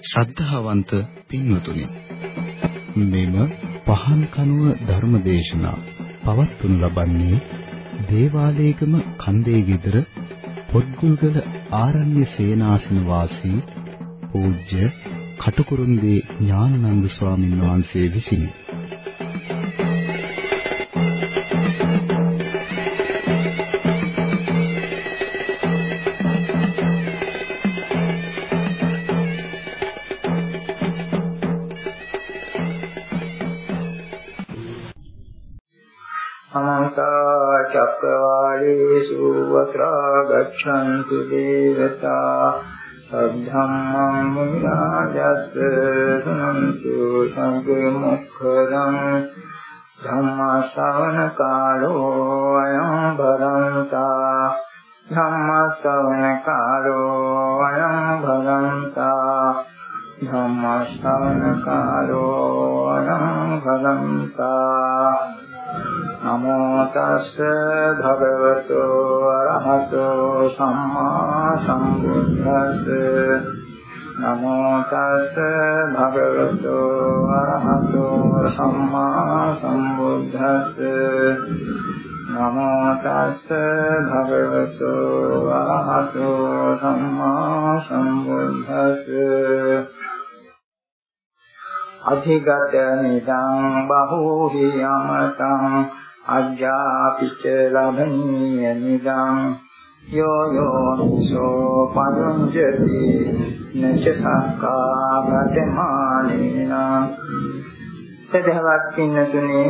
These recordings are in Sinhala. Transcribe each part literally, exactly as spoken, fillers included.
ශ්‍රද්ධාවන්ත පින්වතුනි, මෙම පහන් කනුව ධර්මදේශනා පවත්වනු ලබන්නේ දේවාලයේගම කන්දේ ගෙදර පොත්ගුල්ගල ආරණ්‍ය සේනාසන වාසී පූජ්‍ය කටුකුරුන්දී ඥානানন্দ ස්වාමීන් වහන්සේ විසිනි. චක්කවාලේසු වත්‍රා ගච්ඡන්තු දේවතා සද්ධම්මං මුනි රාජස්ස සුනන්තු සංඝ මොක්ඛදං ධම්ම ශ්‍රවණ කාලෝ අයං භරන්තා ධම්ම ශ්‍රවණ කාලෝ අයං භරන්තා ධම්ම ශ්‍රවණ කාලෝ අයං භරන්තා. නමෝ තස්ස භගවතු අරහතෝ සම්මා සම්බුද්දස්ස නමෝ තස්ස භගවතු අරහතෝ සම්මා සම්බුද්දස්ස නමෝ තස්ස භගවතු අරහතෝ සම්මා සම්බුද්දස්ස. අධිගත නිදං බහූහි යමතං අජ්ජාපිච ලබනීය නිදං යෝ යෝ සෝ පඤ්ඤති නච සක්කා ගතමානේන. සදහවත් පින්නතුනේ,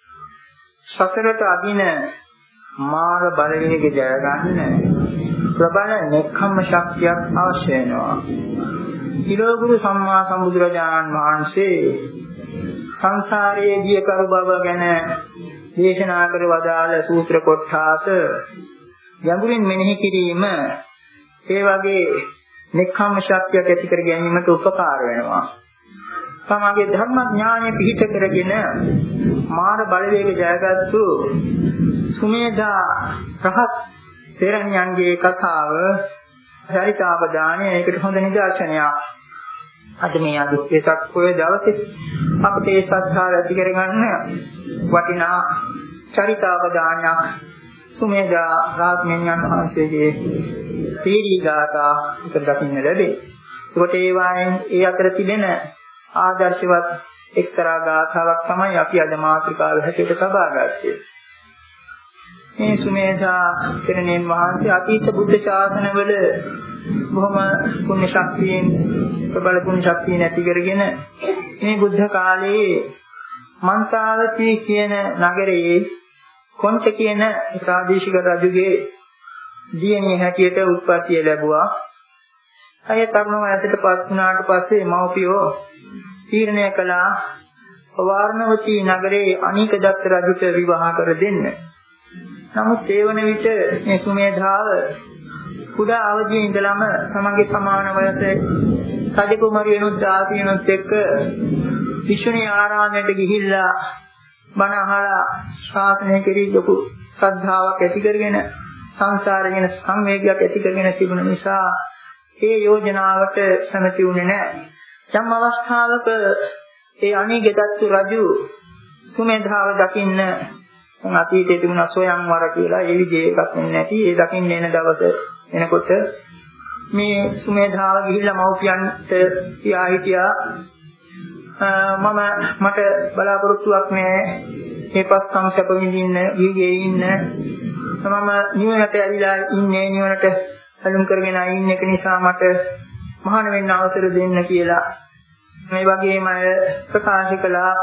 සතරට අදින මාර බලවේග ජය ගන්න ප්‍රබල නෙක්ඛම්ම ශක්තියක් අවශ්‍ය වෙනවා. තිලෝගුරු සම්මා සම්බුදුරජාණන් වහන්සේ සංසාරයේ ගිය කරු බව ගැන දේශනා කර වදාළ සූත්‍ර කොටස ගැඹුරින් මෙනෙහි කිරීම ඒ වගේ නෙක්ඛම්ම ශක්තියක් ඇති කර ගැනීමට උපකාර වෙනවා. තමගේ ධර්ම ඥානය පිහිට කරගෙන මාර බලවේග ජයගත්තු සුමේධා රහත් තෙරණියන්ගේ කතාව චරිතාවදානය ඒකට හොඳ නිදර්ශනයක්. අද මේ අදුස්සක් පොයේ දවසේ අපිට ඒ සත්‍යාව ඇති කරගන්න වටිනා චරිතාවදානයක් සුමේධා රාජ්‍යඥාන වහන්සේගේ තීරී ගාථා එක දකින්න ලැබේ. ඒකට ඒ වයින් ඒ අතර තිබෙන ආදර්ශවත් එක්තරා ගාථාවක් තමයි අපි අද මාතෘකාව හැටියට තබා ගත්තේ. මේ සුමේධා තෙරණියන් වහන්සේ අතීත බුද්ධ ශාසනවල බොහොම පුණ්‍ය ශක්තියෙන් ප්‍රබල පුණ්‍ය ශක්තිය නැති කරගෙන මේ බුද්ධ කාලයේ මන්තාවති කියන නගරයේ කොංච කියන ප්‍රාදේශික රජුගේ දියණිය හැටියට උත්පත්තිය ලැබුවා. අය තරුණ වයසටපත් වුණාට පස්සේ මව්පියෝ තීරණය කළා වාරණවති නගරයේ අනීක දත්ත රජුට විවාහ කර දෙන්න. නමුත් ඒ වන විට මේ සුමේධාව කුඩා අවදියේ ඉඳලම තමන්ගේ සමාන වයසේ රජකුමාරියනුත් දාසියනුත් එක්ක විශ්වනී ආරාමයට ගිහිල්ලා බණ අහලා ශාසනය කෙරෙහි ලොකු ශ්‍රද්ධාවක් ඇති කරගෙන සංසාර ගැන සංවේගයක් ඇති කරගෙන තිබුණ නිසා ඒ යෝජනාවට සමති වුණේ නැහැ. යම් අවස්ථාවක ඒ අනීගදත්තු රජු සුමේධාව දකින්න අතීතයේ තිබුණ සොයන්වර කියලා ඒ විදිහේ එකක් නෙන්නේ නැති ඒ දකින්න එන දවස එනකොට මේ සුමේධාව ගිහිල්ලා මව්පියන්ට කියා හිටියා මම මට බලාපොරොත්තුවක් නෑ මේ පස්කම් සැප විඳින්න ගිහිගේ ඉන්න මම නිවනට ඇවිලා ඉන්නේ නිවනට අලුම් කරගෙන ඉන්න එක නිසා මට මහාන වෙන්න අවසර දෙන්න කියලා මේ වගේම ප්‍රකාශ කළා.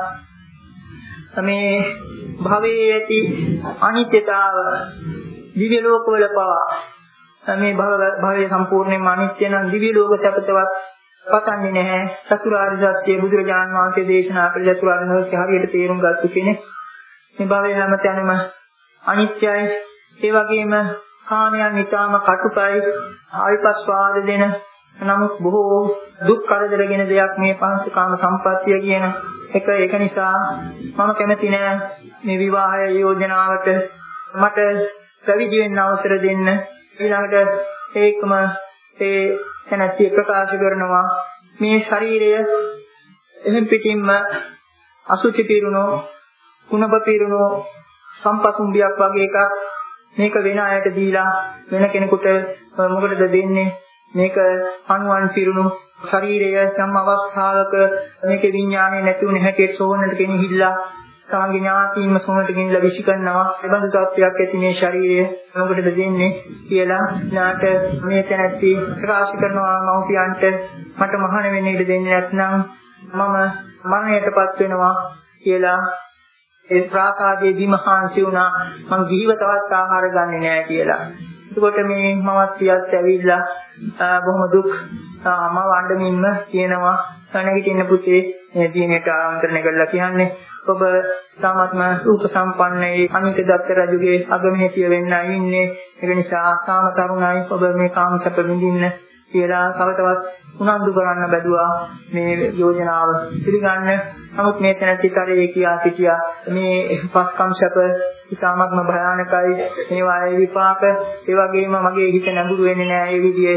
මේ භවයේ ඇති අනිත්‍යතාව දිව්‍ය ලෝකවල පවා මේ භව භවයේ සම්පූර්ණයෙන්ම අනිත්‍ය නම් දිව්‍ය ලෝක සැපතවත් පතන්නේ නැහැ. චතුරාර්ය සත්‍ය බුදුරජාණන් වහන්සේ දේශනා කළ චතුරාර්ය සත්‍ය හරියට තේරුම් ගත්ත කෙනෙක් මේ භවයේ හැමතැනම අනිත්‍යයි. ඒ වගේම කාමයන් නිතාම කටුකයි ආවිපස්වාද දෙන නමුත් බොහෝ දුක් කරදරගෙන දෙයක් මේ පංචකාම සම්පත්තිය කියන එක. ඒක නිසා මම කැමති නෑ මේ විවාහය යෝජනාවට මට පැවිදි වෙන්න අවසර දෙන්න. ඊළඟට ඒකම ඒ තැනැත්තිය ප්‍රකාශ කරනවා මේ ශරීරය එහෙම් පිටින්ම අසුචි පිරුණෝ කුණබ පිරුණෝ සම්පසුම්බියක් වගේ එකක් මේක වෙන අයට දීලා වෙන කෙනෙකුට මොකටද දෙන්නේ මේක අණුවන් පිරුණු ශරීරය සම් අවස්ථාවක මේකේ විඥානය නැති වුණ හැටියට සෝවන්නට කෙනෙහිilla තමන්ගේ ඥාතියින්ම සෝවන්නට ගෙනලා විසි කරනවා එබඳු තත්ත්වයක් ඇති මේ ශරීරය මොකටද දෙන්නේ කියලා නාට මේ තැනැත්ති ප්‍රකාශ කරනවා මව්පියන්ට මට මහාන වෙන්න ඉඩ දෙන්නේ නැත්නම් මම මරණයටපත් වෙනවා කියලා ඒ ප්‍රාසාදයේ විමහාන්සි වුණා මම ජීව තවත් ආහාර ගන්නෙ නෑ කියලා. එතකොට මේ මවත් පියත් ඇවිල්ලා බොහොම දුක් මම වණ්ඩමින්ම කියනවා නැගිටින්න පුතේ මේ දිනේට ආමන්ත්‍රණය කළා කියන්නේ ඔබ සාමත්ම රූප සම්පන්නයේ අනික දත්ත රජුගේ අගමහේතිය වෙන්නයි ඉන්නේ ඒක නිසා සාම තරුණයි ඔබ මේ කාම සැප විඳින්න කියලා තවතවත් උනන්දු කරන්න බැලුවා මේ යෝජනාව පිළිගන්න. නමුත් මේ තැනැත්තිතරේ කියා සිටියා මේ පස්කම් සැප ඉතාමත්ම භයානකයි මේවායේ විපාක ඒ වගේම මගේ හිත නැඹුරු වෙන්නේ නැහැ ඒ විදිහේ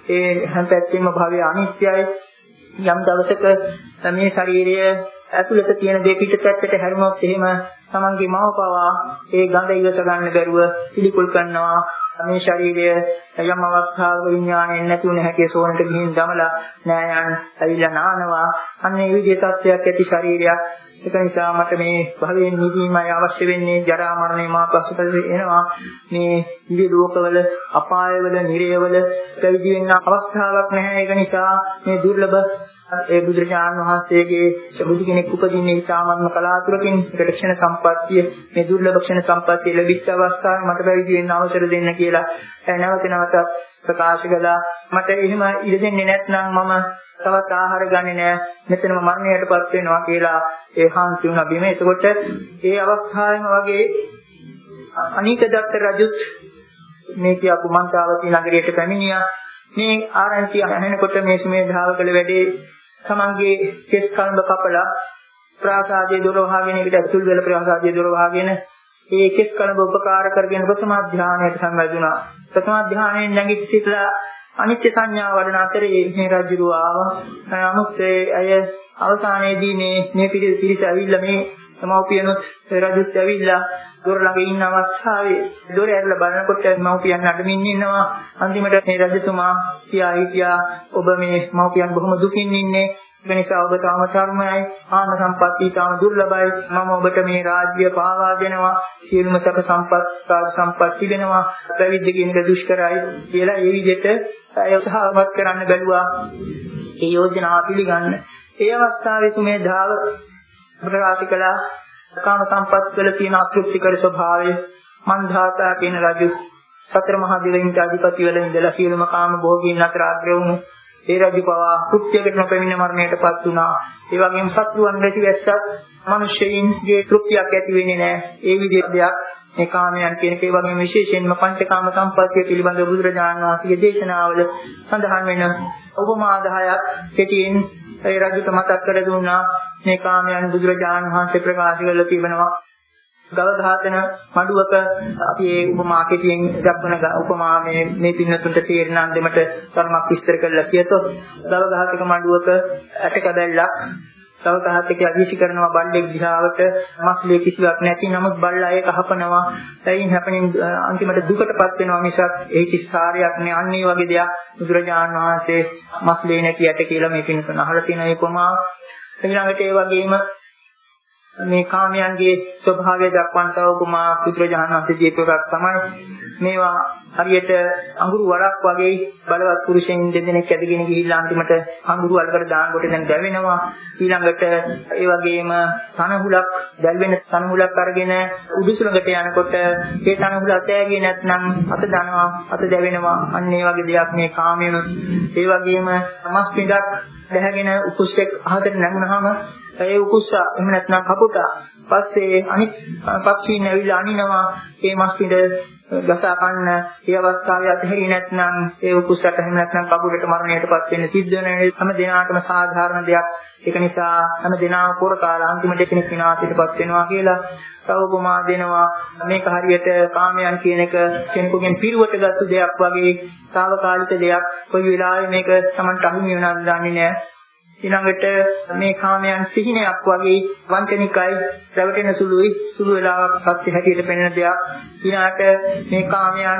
ඒ හැම පැත්තෙම භවය අනිත්‍යයි යම් දවසක මේ ශරීරය ඇතුළත තියෙන දේ පිටපැත්තට හැරුණොත් එහෙම තමන්ගේ මව පවා ඒ ගඳ ඉවස ගන්න බැරුව පිළිකුල් කරනවා මේ ශරීරය යම් අවස්ථාවක විඥාණයෙන් නැති වුණ හැටි සෝනට ගිහින් දමලා නෑයන් ඇවිල්ලා නානවා අන්න ඒ විදිහේ තත්ත්වයක් ඇති ශරීරයක් ඒක නිසා මට මේ භවයෙන් නිදීමයි අවශ්‍ය වෙන්නේ ජරා මරණය මා පසුපස එනවා මේ දිව්‍ය ලෝකවල අපායවල නිරයවල පැවිදි වෙන්න අවස්ථාවක් නැහැ ඒක නිසා මේ දුර්ලභ ඒ බුදුරජාණන් වහන්සේගේ බුදු කෙනෙක් උපදින්නේ ඉතාමත්ම කලාතුරකින් ඒකට ක්ෂණ සම්පත්තිය මේ දුර්ලභ ක්ෂණ සම්පත්තිය ලැබිච්ච අවස්ථාවේ මට පැවිදි වෙන්න අවසර දෙන්න කියලා නැවත නැවත ප්‍රකාශ කළා මට එහෙම ඉඩ දෙන්නේ නැත්නම් මම තවත් ආහාර ගන්නේ නැහැ මෙතනම මරණයටපත් වෙනවා කියලා ඒ හාන්සි වුණා බිම. එතකොට ඒ අවස්ථාවෙම වගේ අනික දත්ත රජුත් මේ කියපු මන්තාවතී නගරයට පැමිණියා. මේ ආරංචිය ඇහෙනකොට මේ සුමේ ධාවකල වැඩේ තමන්ගේ කෙස් කල්බ කපලා ප්‍රාසාදයේ දොර වහගෙන ඒකට ඇතුල් වෙලා ප්‍රාසාදයේ දොර වහගෙන ඒ කෙස් කල්බ උපකාර කරගෙන ප්‍රථම ධානයට සම්බන්ධුණා. ප්‍රථම ධානයෙන් නැගිට සිටලා අනිත්‍ය සංඥාව වඩන අතරේ මේ රජුව ආවා. නමුත් අය අවසානයේදී මේ මේ පිළිස ඇවිල්ලා මේ මව්පියනොත් රජුත් ඇවිල්ලා දොර ළඟ ඉන්න අවස්ථාවේ දොර ඇරලා බලනකොට මව්පියන් නඩමින් ඉන්නවා. අන්තිමට මේ රජතුමා කියා හිටියා ඔබ මේ මව්පියන් බොහොම දුකින් ඉන්නේ. ඒ නිසා ඔබ තාම තරුණයි. ආම සම්පත්තිය තාම දුර්ලභයි. මම ඔබට මේ රාජ්‍ය පාවා දෙනවා. සියලුම සැප සම්පත් රාජ සම්පත් තිබෙනවා. පැවිද්ද කියන එක දුෂ්කරයි කියලා ඒ විදිහට අය උත්සාහවත් කරන්න බැලුවා. ඒ යෝජනාව පිළිගන්න. ඒ අවස්ථාවේ සුමේ ධාව ප්‍රකාශ කළා කාම සම්පත් වල තියෙන අතෘප්තිකර ස්වභාවය මන්ධාතා කියන රජු සතර මහා දෙවියන්ට අධිපති වෙලා ඉඳලා සියලුම කාම භෝගීන් අතර අග්‍ර වුණු ඒ රජු පවා කෘත්‍යයකට නොපැමිණ මරණයටපත් වුණා. ඒ වගේම සත්වයන් නැති වැස්සත් මිනිසෙයින්ගේ තෘප්තියක් ඇති වෙන්නේ නැහැ. ඒ විදිහට දෙයක් මේ කාමයන් කියන ඒ වගේම විශේෂයෙන්ම පංචකාම සම්පත්තිය පිළිබඳව බුදුරජාණන් වහන්සේගේ දේශනාවල සඳහන් වෙන උපමා දහයක් කෙටියෙන් ඒ රජුට මතක් කර දුන්නා. මේ කාමයන් බුදුරජාණන් වහන්සේ ප්‍රකාශ කරලා තිබෙනවා. ගව ඝාතන මඩුවක අපි ඒ උපමා කෙටියෙන් දක්වන උපමා මේ මේ පින්නතුන්ට තේරෙන අන්දමට ධර්මයක් විස්තර කරලා කියතොත් ගව ඝාතක මඩුවක ඇටකැබැල්ලක් ගව ඝාතකයා අධිෂි කරනවා බල්ලෙක් දිහාවට මස්ලේ කිසිවක් නැති නමුත් බල්ලා ඒක හපනවා. එයින් හැපෙනින් අන්තිමට දුකටපත් වෙනවා මිසක් ඒ කිසි සාරයක් නෑ. අන්න ඒ වගේ දෙයක් බුදුරජාණන් වහන්සේ මස්ලේ නැති ඇට කියලා මේ පින්නතුන් අහලා තියෙන උපමා. ඊළඟට ඒ වගේම මේ කාමයන්ගේ ස්වභාවය දක්වන්නට උපමා පුත්‍රජානන් වහන්සේ දීපයක් තමයි මේවා හරියට අඟුරු වලක් වගේ බලවත් පුරුෂයන් දෙදෙනෙක් ඇදගෙන ගිහිල්ලා අන්තිමට අඟුරු වලකට දානකොට දැන් දැවෙනවා. ඊළඟට ඒ වගේම තනහුලක් දැල්වෙන තනහුලක් අරගෙන උඩුසුලකට යනකොට ඒ තනහුල අතෑගේ නැත්නම් අත දනවා අත දැවෙනවා. අන්න ඒ වගේ දෙයක් මේ කාමයනොත්. ඒ වගේම මස් පිටක් දැහැගෙන උකුස්සෙක් අහකට නැගුණාම ඒ උකුස්සා එහෙම නැත්නම් කපුටා පස්සේ අනිත් පක්ෂීන් ඇවිල්ලා අනිනවා. ඒ මස් පිට ගසා කන්න ඒ අවස්ථාවේ අතහැරි නැත්නම් ඒ උකුස්සට එහෙම නැත්නම් කපුටට මරණයටපත් වෙන්න සිද්ධ වෙන හැම දිනාටම සාධාරණ දෙයක්. ඒක නිසා හැම දිනාම පොර කාලා අන්තිමට කෙනෙක් විනාශයටපත් වෙනවා කියලා තව උපමා දෙනවා. මේක හරියට කාමයන් කියන එක කෙනෙකුගෙන් පිරුවට ගත්ත දෙයක් වගේ తాවකාලික දෙයක්. කොයි වෙලාවෙ මේක Tamanට අහිමි වෙනවද දන්නේ නැහැ. ඊළඟට මේ කාමයන් සිහිනයක් වගේ වංචනිකයි, රැවටෙන සුළුයි, සුළු වෙලාවක් සත්‍ය හැටියට පෙනෙන දෙයක්. ඊළඟට මේ කාමයන්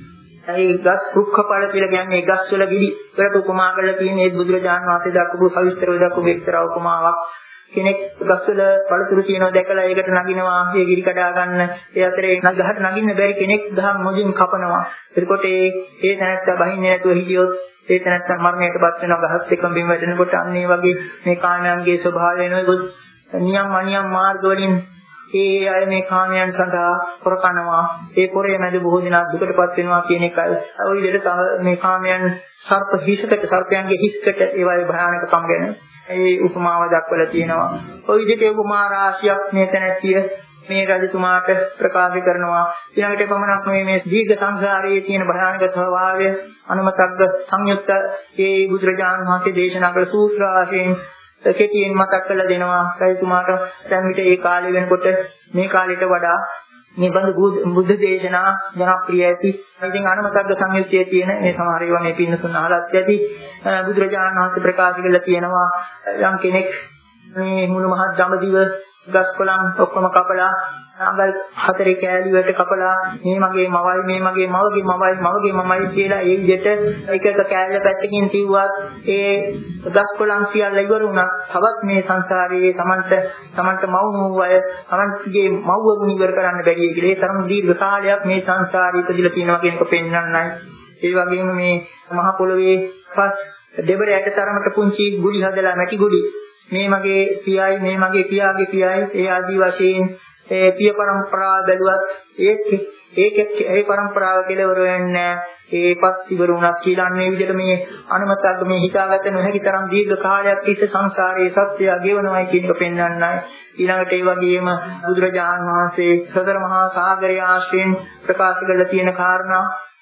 ඒ ගස් රුක්ඛපල කියලා කියන්නේ ගස් වල ගිඩි වලට උපමා කරලා තියෙන ඒ බුදුරජාණන් වහන්සේ දක්වපු සවිස්තරව දක්වපු එක්තරා උපමාවක්. කෙනෙක් ගස් වල පළතුරු තියෙනවා දැකලා ඒකට නගිනවා, ඒ ගිරි කඩා ගන්න. ඒ අතරේ ගහට නගින්න බැරි කෙනෙක් ගහ මොදින් කපනවා. එතකොට ඒ ඒ තැනත්තා බහින්නේ නැතුව හිටියොත් ඒ තැනත්තා මරණයටපත් වෙනවා. ගහත් එක්කම බිම වැටෙනකොට අන්න ඒ වගේ මේ කාමයන්ගේ ස්වභාවය වෙනකොට නියම් අනියම් මාර්ග වලින් ඒ අය මේ කාමයන් සඳහා කරකනවා. ඒ පොරේ මැද බොහෝ දෙනා දුකටපත් වෙනවා කියන එකයි. ওই විදිහට මේ කාමයන් සර්ප හිසකට, සර්පයන්ගේ හිසකට ඒවායේ භයානකකම් ගැන ඒ උපමාව දක්වලා තියෙනවා. ওই විදිහට උපමා රාශියක් මේ තැනැත්තිය මේ රජතුමාට ප්‍රකාශ කරනවා. ඊළඟට පමණක් මේ දීර්ඝ සංසාරයේ තියෙන භයානක ස්වභාවය අනුමතග්ග සංයුක්ත ඒ බුදුරජාණන් වහන්සේ දේශනා කළ සූත්‍ර ආශයෙන් කෙටියෙන් මතක් කරලා දෙනවා. රජතුමාට දැන් විතර ඒ කාලේ වෙනකොට මේ කාලෙට වඩා මේ බඳු බුද්ධ දේශනා ජනප්‍රිය ඇති. ඉතින් අනුමතග්ග සංයුත්තේ තියෙන මේ සමහර ඒවා මේ පින්නතුන් අහලත් ඇති. බුදුරජාණන් වහන්සේ ප්‍රකාශ කළා තියෙනවා යම් කෙනෙක් මේ මුළු මහත් දඹදිව ගස් කොළන් ඔක්කොම කපලා අඟල් හතරේ කෑලි වලට කපලා මේ මගේ මවයි, මේ මගේ මවගේ මවයි, මවගේ මමයි කියලා ඒ විදිහට එක එක කෑල්ල පැත්තකින් තියුවත් ඒ ගස් කොළන් සියල්ල ඉවර වුණා. තවත් මේ සංසාරයේ Tamanට Tamanට මව් නෝවය, Tamanගේ මව්වරුන් ඉවර කරන්න බැරිය කියලා. ඒ තරම් දීර්ඝ කාලයක් මේ සංසාරයේ ඉපදිලා තියෙනවා කියන එක පෙන්වන්නයි. ඒ වගේම මේ මහ පොළොවේ පස් දෙබර යට තරමට පුංචි ගුලි හදලා මැටි ගුලි මේ මගේ පියයි, මේ මගේ පියාගේ පියයි, ඒ ආදී වශයෙන් ඒ පිය પરම්පරාව බැලුවත් ඒත් ඒක ඒ પરම්පරාව කෙලවර වෙන්නේ ඒ පස් ඉවර වුණා කියලා අන්නේ විදිහට මේ අනුමතග්ග මේ හිතාගත නොහැකි තරම් දීර්ඝ කාලයක් තිස්සේ සංසාරයේ සත්‍යය ගෙවනවායි කියන එක පෙන්වන්නයි. ඊළඟට ඒ වගේම බුදුරජාණන් වහන්සේ සතර මහා සාගරය ආශ්‍රයෙන් ප්‍රකාශ කරලා තියෙන කාරණා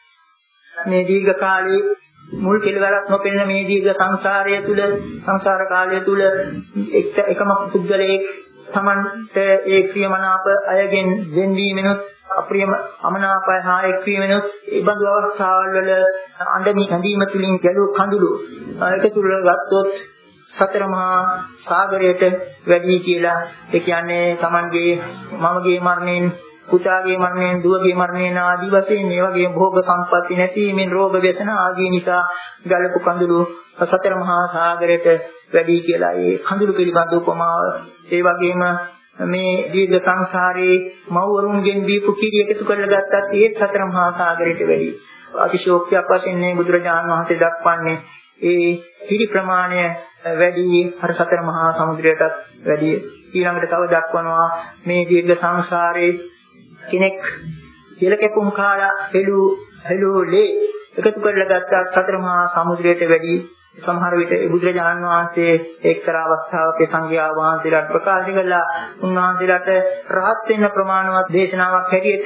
මේ දීර්ඝ කාලයේ මුල් කෙලවරක් නොපෙනෙන මේ දීර්ඝ සංසාරය තුල සංසාර කාලය තුල එකම පුද්ගලයෙක් තමන්ට ඒ ප්‍රියමනාප අයගෙන් වෙන්වීමෙනුත් අප්‍රියම අමනාපය හා එක්වීමෙනුත් ඒ බඳු අවස්ථාවල් වල අඬමි හැඳීම තුලින් ගැලූ කඳුළු එකතු කරගත්තොත් සතර මහා සාගරයට වැඩි කියලා. ඒ කියන්නේ තමන්ගේ මමගේ මරණයෙන්, පුතාගේ මරණයෙන්, දුවගේ මරණයෙන් ආදී වශයෙන් මේ වගේ භෝග සම්පatti නැතිවීමෙන් රෝග ව්‍යසන ආදී නිසා ගලපු කඳුළු සතර මහා සාගරයට වැඩි කියලා ඒ කඳුළු පිළිබඳ උපමාව. ඒ වගේම මේ දීර්ඝ සංසාරේ මව්වරුන්ගෙන් දීපු කිරි එකතු කරලා ගත්තත් ඒ සතර මහා සාගරයට වැඩි. අතිශෝක්තියක් වශයෙන් මේ බුදුරජාණන් වහන්සේ දක්වන්නේ ඒ කිරි ප්‍රමාණය වැඩි අර සතර මහා සමුද්‍රයටත් වැඩි. ඊළඟට තව දක්වනවා මේ දීර්ඝ සංසාරේ කෙනෙක් කියලා කැපුම් කාලා හෙළු හෙළු ලේ එකතු කරලා ගත්තා සතර මහා සමුද්‍රයට වැඩි. සමහර විට බුදුරජාණන් වහන්සේ එක්තරා අවස්ථාවක සංඝයා වහන්සේලාට ප්‍රකාශ කළා උන්වහන්සේලාට රහත් වෙන්න ප්‍රමාණවත් දේශනාවක් හැටියට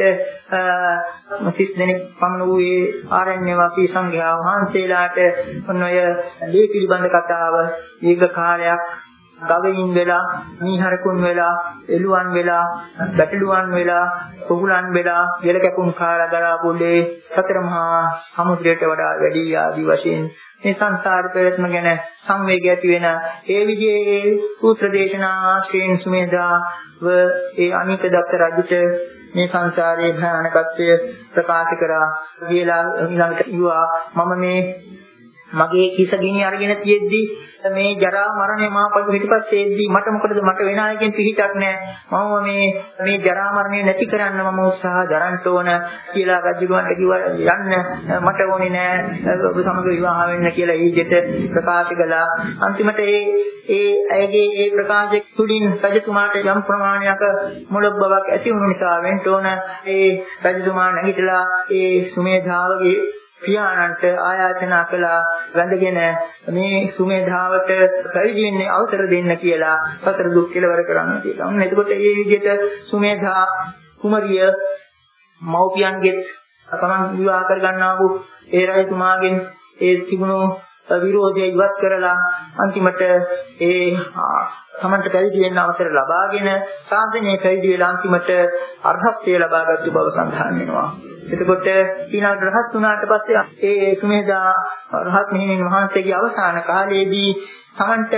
තිස් දෙනෙක් පමණ වූයේ ආරණ්‍ය වාසී සංඝයා වහන්සේලාට ඔන්නය ලේ පිළිබඳ කතාව දීර්ඝ කාලයක් ගවයින් වෙලා, මීහරකුන් වෙලා, එළුවන් වෙලා, බැටළුවන් වෙලා, කුකුලන් වෙලා, ජල කැපුම් කාලා ගලා පොළේ සතර මහා සමුද්‍රයට වඩා වැඩි ආදී වශයෙන් මේ සංසාර ප්‍රයත්න ගැන සංවේගය ඇති වෙන ඒ විදිහේ සූත්‍ර දේශනා ආශ්‍රයෙන් සුමේධාව ඒ අනික දත්ත රජුට මේ සංසාරයේ භයානකත්වය ප්‍රකාශ කරා කියලා ඊළඟට කිව්වා මම මේ මගේ කිස ගිනි අරගෙන තියෙද්දි මේ ජරා මරණය මාපදු පිටිපස්සේද්දි මට මොකටද මට වෙන අයකින් පිහිටක් නැහැ මම මේ මේ ජරා මරණය නැති කරන්න මම උත්සාහ දරන්න ඕන කියලා රජුගන්ට කිව්වා යන්න මට ඕනේ නැහැ ඔබ සමග විවාහ වෙන්න කියලා ඊජෙට ප්‍රකාශ කළා. අන්තිමට ඒ ඒ ඇයගේ ඒ ප්‍රකාශය තුළින් රජතුමාට යම් ප්‍රමාණයක මොළොක් බවක් ඇති වුණු නිසා වෙන්න ඕන ඒ රජතුමා නැගිටලා ඒ සුමේධාවගේ පියාණන්ට ආයාචනා කළා වැඳගෙන මේ සුමේධාවට පැවිදි වෙන්න අවසර දෙන්න කියලා සතර දුක් කෙලවර කරන්න කියලා. ඔන්න එතකොට මේ විදිහට සුමේධා කුමරිය මව්පියන්ගෙත් තමන් විවාහ කර ගන්නා වූ ඒ රජතුමාගෙන් ඒ තිබුණු විරෝධය ඉවත් කරලා අන්තිමට ඒ තමන්ට පැවිදි වෙන්න අවසර ලබාගෙන සාසනයේ පැවිදි වෙලා අන්තිමට අර්හත්ත්වය ලබාගත්තු බව සඳහන් වෙනවා. එතකොට ඊළඟ රහත් වුණාට පස්සේ ඒ සුමේධා රහත් මෙහෙණින් වහන්සේගේ අවසාන කාලයේදී තමන්ට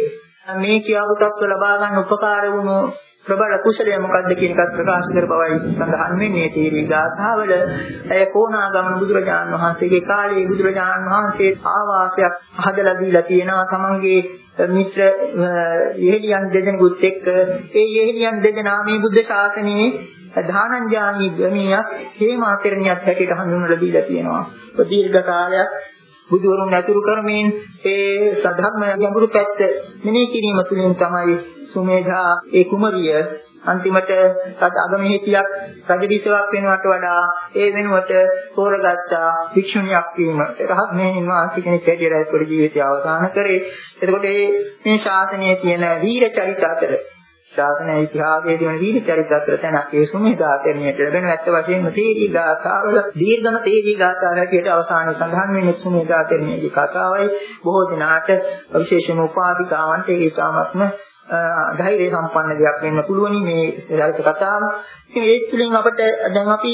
මේ කියවු තත්ත්ව ලබා ගන්න උපකාර වුණු ප්‍රබල කුසලය මොකක්ද කියන එකත් ප්‍රකාශ කර බවයි සඳහන් වෙන්නේ තීරී ගාථාවල. ඒ කොණාගමන බුදුරජාණන් වහන්සේගේ කාලේ බුදුරජාණන් වහන්සේ ආවාසයක් හදලා දීලා තියෙනවා තමන්ගේ මිත්‍ර යෙහෙලියන් දෙදෙනෙකුත් එක්ක. ඒ යෙහෙලියන් දෙදෙනා මේ බුද්ධ ශාසනයේ ධානංජානී ගමියක් හේමාතරණියක් හැටියට හඳුන්වලා දීලා තියෙනවා. දීර්ඝ කාලයක් බුදුවරුන් ඇතුළු කරමින් ඒ සද්ධර්ම ගැඹුරු පැත්ත මෙනෙහි කිරීම තුළින් තමයි සුමේධා ඒ කුමරිය අන්තිමට අගමෙහිතියක් රජවිසවක් වෙනවට වඩා ඒ වෙනුවට තෝරගත්තා භික්ෂුණියක් වීම. රහත් මෙහෙණින් වාසී කෙනෙක් හැටියට ඒකේ ජීවිතය අවසන් කරේ. එතකොට මේ ශාසනයේ තියෙන වීර චරිත අතර ශාසන ඉතිහාසයේ තියෙන වීර චරිත අතර තැනක් ඒ සුමේධා තෙරණියට ලැබෙන ඇත්ත වශයෙන්ම තේරී ගාථාවල දීර්ඝම තේරී ගාථාව හැටියට අවසානයේ සඳහන් වෙන්නේ සුමේධා තෙරණියගේ කතාවයි. බොහෝ දිනාට විශේෂම උපාධිකාවන්ට ඒ තාමත්ම ධෛර්ය සම්පන්න දෙයක් වෙන්න පුළුවනි මේ චරිත කතාව. ඉතින් ඒ තුළින් අපිට දැන් අපි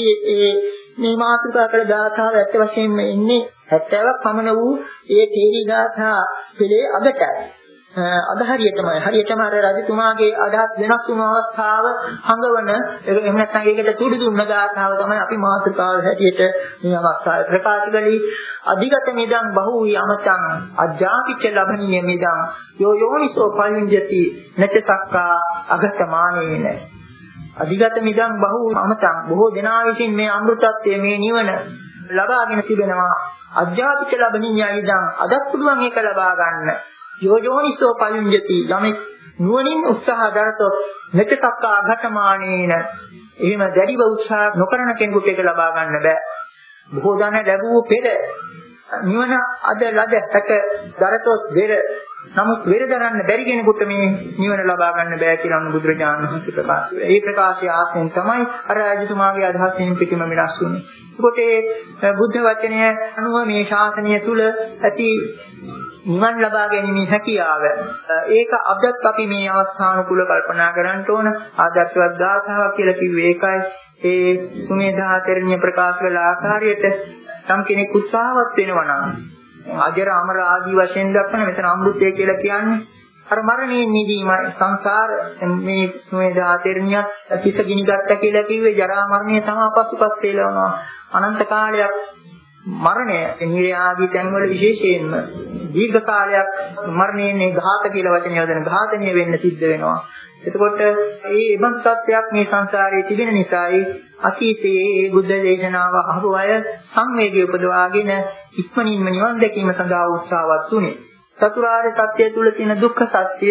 මේ මාතෘකා කළ ගාථාව ඇත්ත වශයෙන්ම ඉන්නේ හැත්තෑවක් පමණ වූ ඒ තේරී ගාථා පිළේ අගටයි. අද හරියටම හරියටම අර රජතුමාගේ අදහස් වෙනස් වුණු අවස්ථාව හඟවන එහෙම නැත්නම් ඒකට තුඩු දුන්න ගාථාව තමයි අපි මාතෘකාව හැටියට මේ අවස්ථාවේ ප්‍රකාශ කළේ. අධිගත මෙදං බහූ යමතං අජාතිච්ච ලබනීය මෙදං යෝ යෝනිසෝ පඤ්ඤති නචසක්කා අගතමානේන. අධිගත මෙදං බහූ යමතං බොහෝ දෙනා විසින් මේ අමෘතත්වයේ මේ නිවන ලබාගෙන තිබෙනවා. අජාතිච්ච ලබනීය ඉදං අදත් පුළුවන් ඒක ලබා ගන්න. යෝජෝනිසෝ පඤ්ඤති යමෙක් නුවණින් උත්සාහ දරතොත් මෙතකක්කා ඝටමානේන එහෙම දැඩිව උත්සාහ නොකරන කෙනෙකුට ඒක ලබා ගන්න බෑ. බොහෝ දන ලැබුව පෙර නිවන අද ලද හැක දරතොත් බෙර නමුත් වෙර දරන්න බැරි කෙනෙකුට මේ නිවන ලබා ගන්න බෑ කියලා බුදුරජාණන් වහන්සේ ප්‍රකාශ කළා. ඒ ප්‍රකාශය ආශ්‍රයෙන් තමයි අර රජතුමාගේ අදහසෙන් පිටිම වෙනස් වුනේ. ඒකොට ඒ බුද්ධ වචනය අනුව මේ ශාසනය තුල ඇති නිවන් ලබා ගැනීමේ හැකියාව ඒක අදත් අපි මේ අවස්ථානුකූල කල්පනා කරන්න ඕන. ආදර්ශවත් ගාථාවක් කියලා කිව්වේ ඒකයි. ඒ සුමේධා තෙරණිය ප්‍රකාශ කළ ආකාරයට සම් කෙනෙක් උත්සාහවත් වෙනවා නම් අජර අමර ආදී වශයෙන් දක්වන මෙතන අමෘතය කියලා කියන්නේ අර මරණයෙන් මිදීම සංසාර මේ සුමේධා තෙරණියක් පිස ගිනි ගත්තා කියලා කිව්වේ ජරා මරණය තමයි පසුපස්සේ ලවනවා. අනන්ත කාලයක් මරණය නිරය ආදී තැන්වල විශේෂයෙන්ම දීර්ඝ කාලයක් මරණයනේ ඝාත කියලා වචනය යොදන ඝාතනය වෙන්න සිද්ධ වෙනවා. එතකොට මේ ඉබන් තත්ත්වයක් මේ සංසාරයේ තිබෙන නිසායි අතීතයේ මේ බුද්ධ දේශනාව අහපු අය සංවේගය උපදවාගෙන ඉක්මනින්ම නිවන් දැකීම සඳහා උත්සාහවත් වුණේ. චතුරාර්ය සත්‍ය තුල තියෙන දුක්ඛ සත්‍ය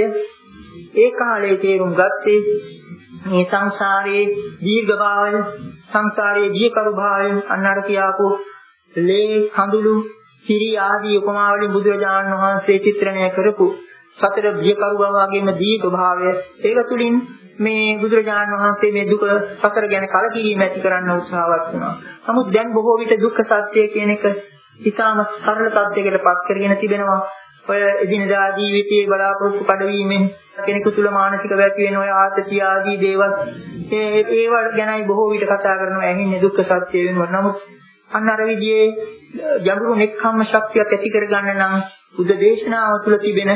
ඒ කාලේ තේරුම් ගත්තේ මේ සංසාරයේ දීර්ඝ භාවය සංසාරයේ දීකරු භාවය අන්නර කියාපු ලේ කඳුළු කිරි ආදී උපමා වලින් බුදුරජාණන් වහන්සේ චිත්‍රණය කරපු සතර බියකරු බව වගේම දීර්ඝ භාවය ඒක තුලින් මේ බුදුරජාණන් වහන්සේ මේ දුක සතර ගැන කලකිරීම ඇති කරන්න උත්සාහවත් වෙනවා. නමුත් දැන් බොහෝ විට දුක්ඛ සත්‍ය කියන එක ඉතාම සරල තත්යකට පත් කරගෙන තිබෙනවා. ඔය එදිනදා ජීවිතයේ බලාපොරොත්තු කඩවීමෙන් කෙනෙකු තුල මානසික වැටි වෙන ඔය ආතතිය ආදී දේවල් ඒ ඒවල් ගැනයි බොහෝ විට කතා කරනවා. ඇහින්නේ දුක්ඛ සත්‍ය වෙනවා. නමුත් අන්න අර විදිහේ ජඹුරු නෙක්ඛම්ම ශක්තියක් ඇති කරගන්න නම් බුද්ධ දේශනාව තුළ තිබෙන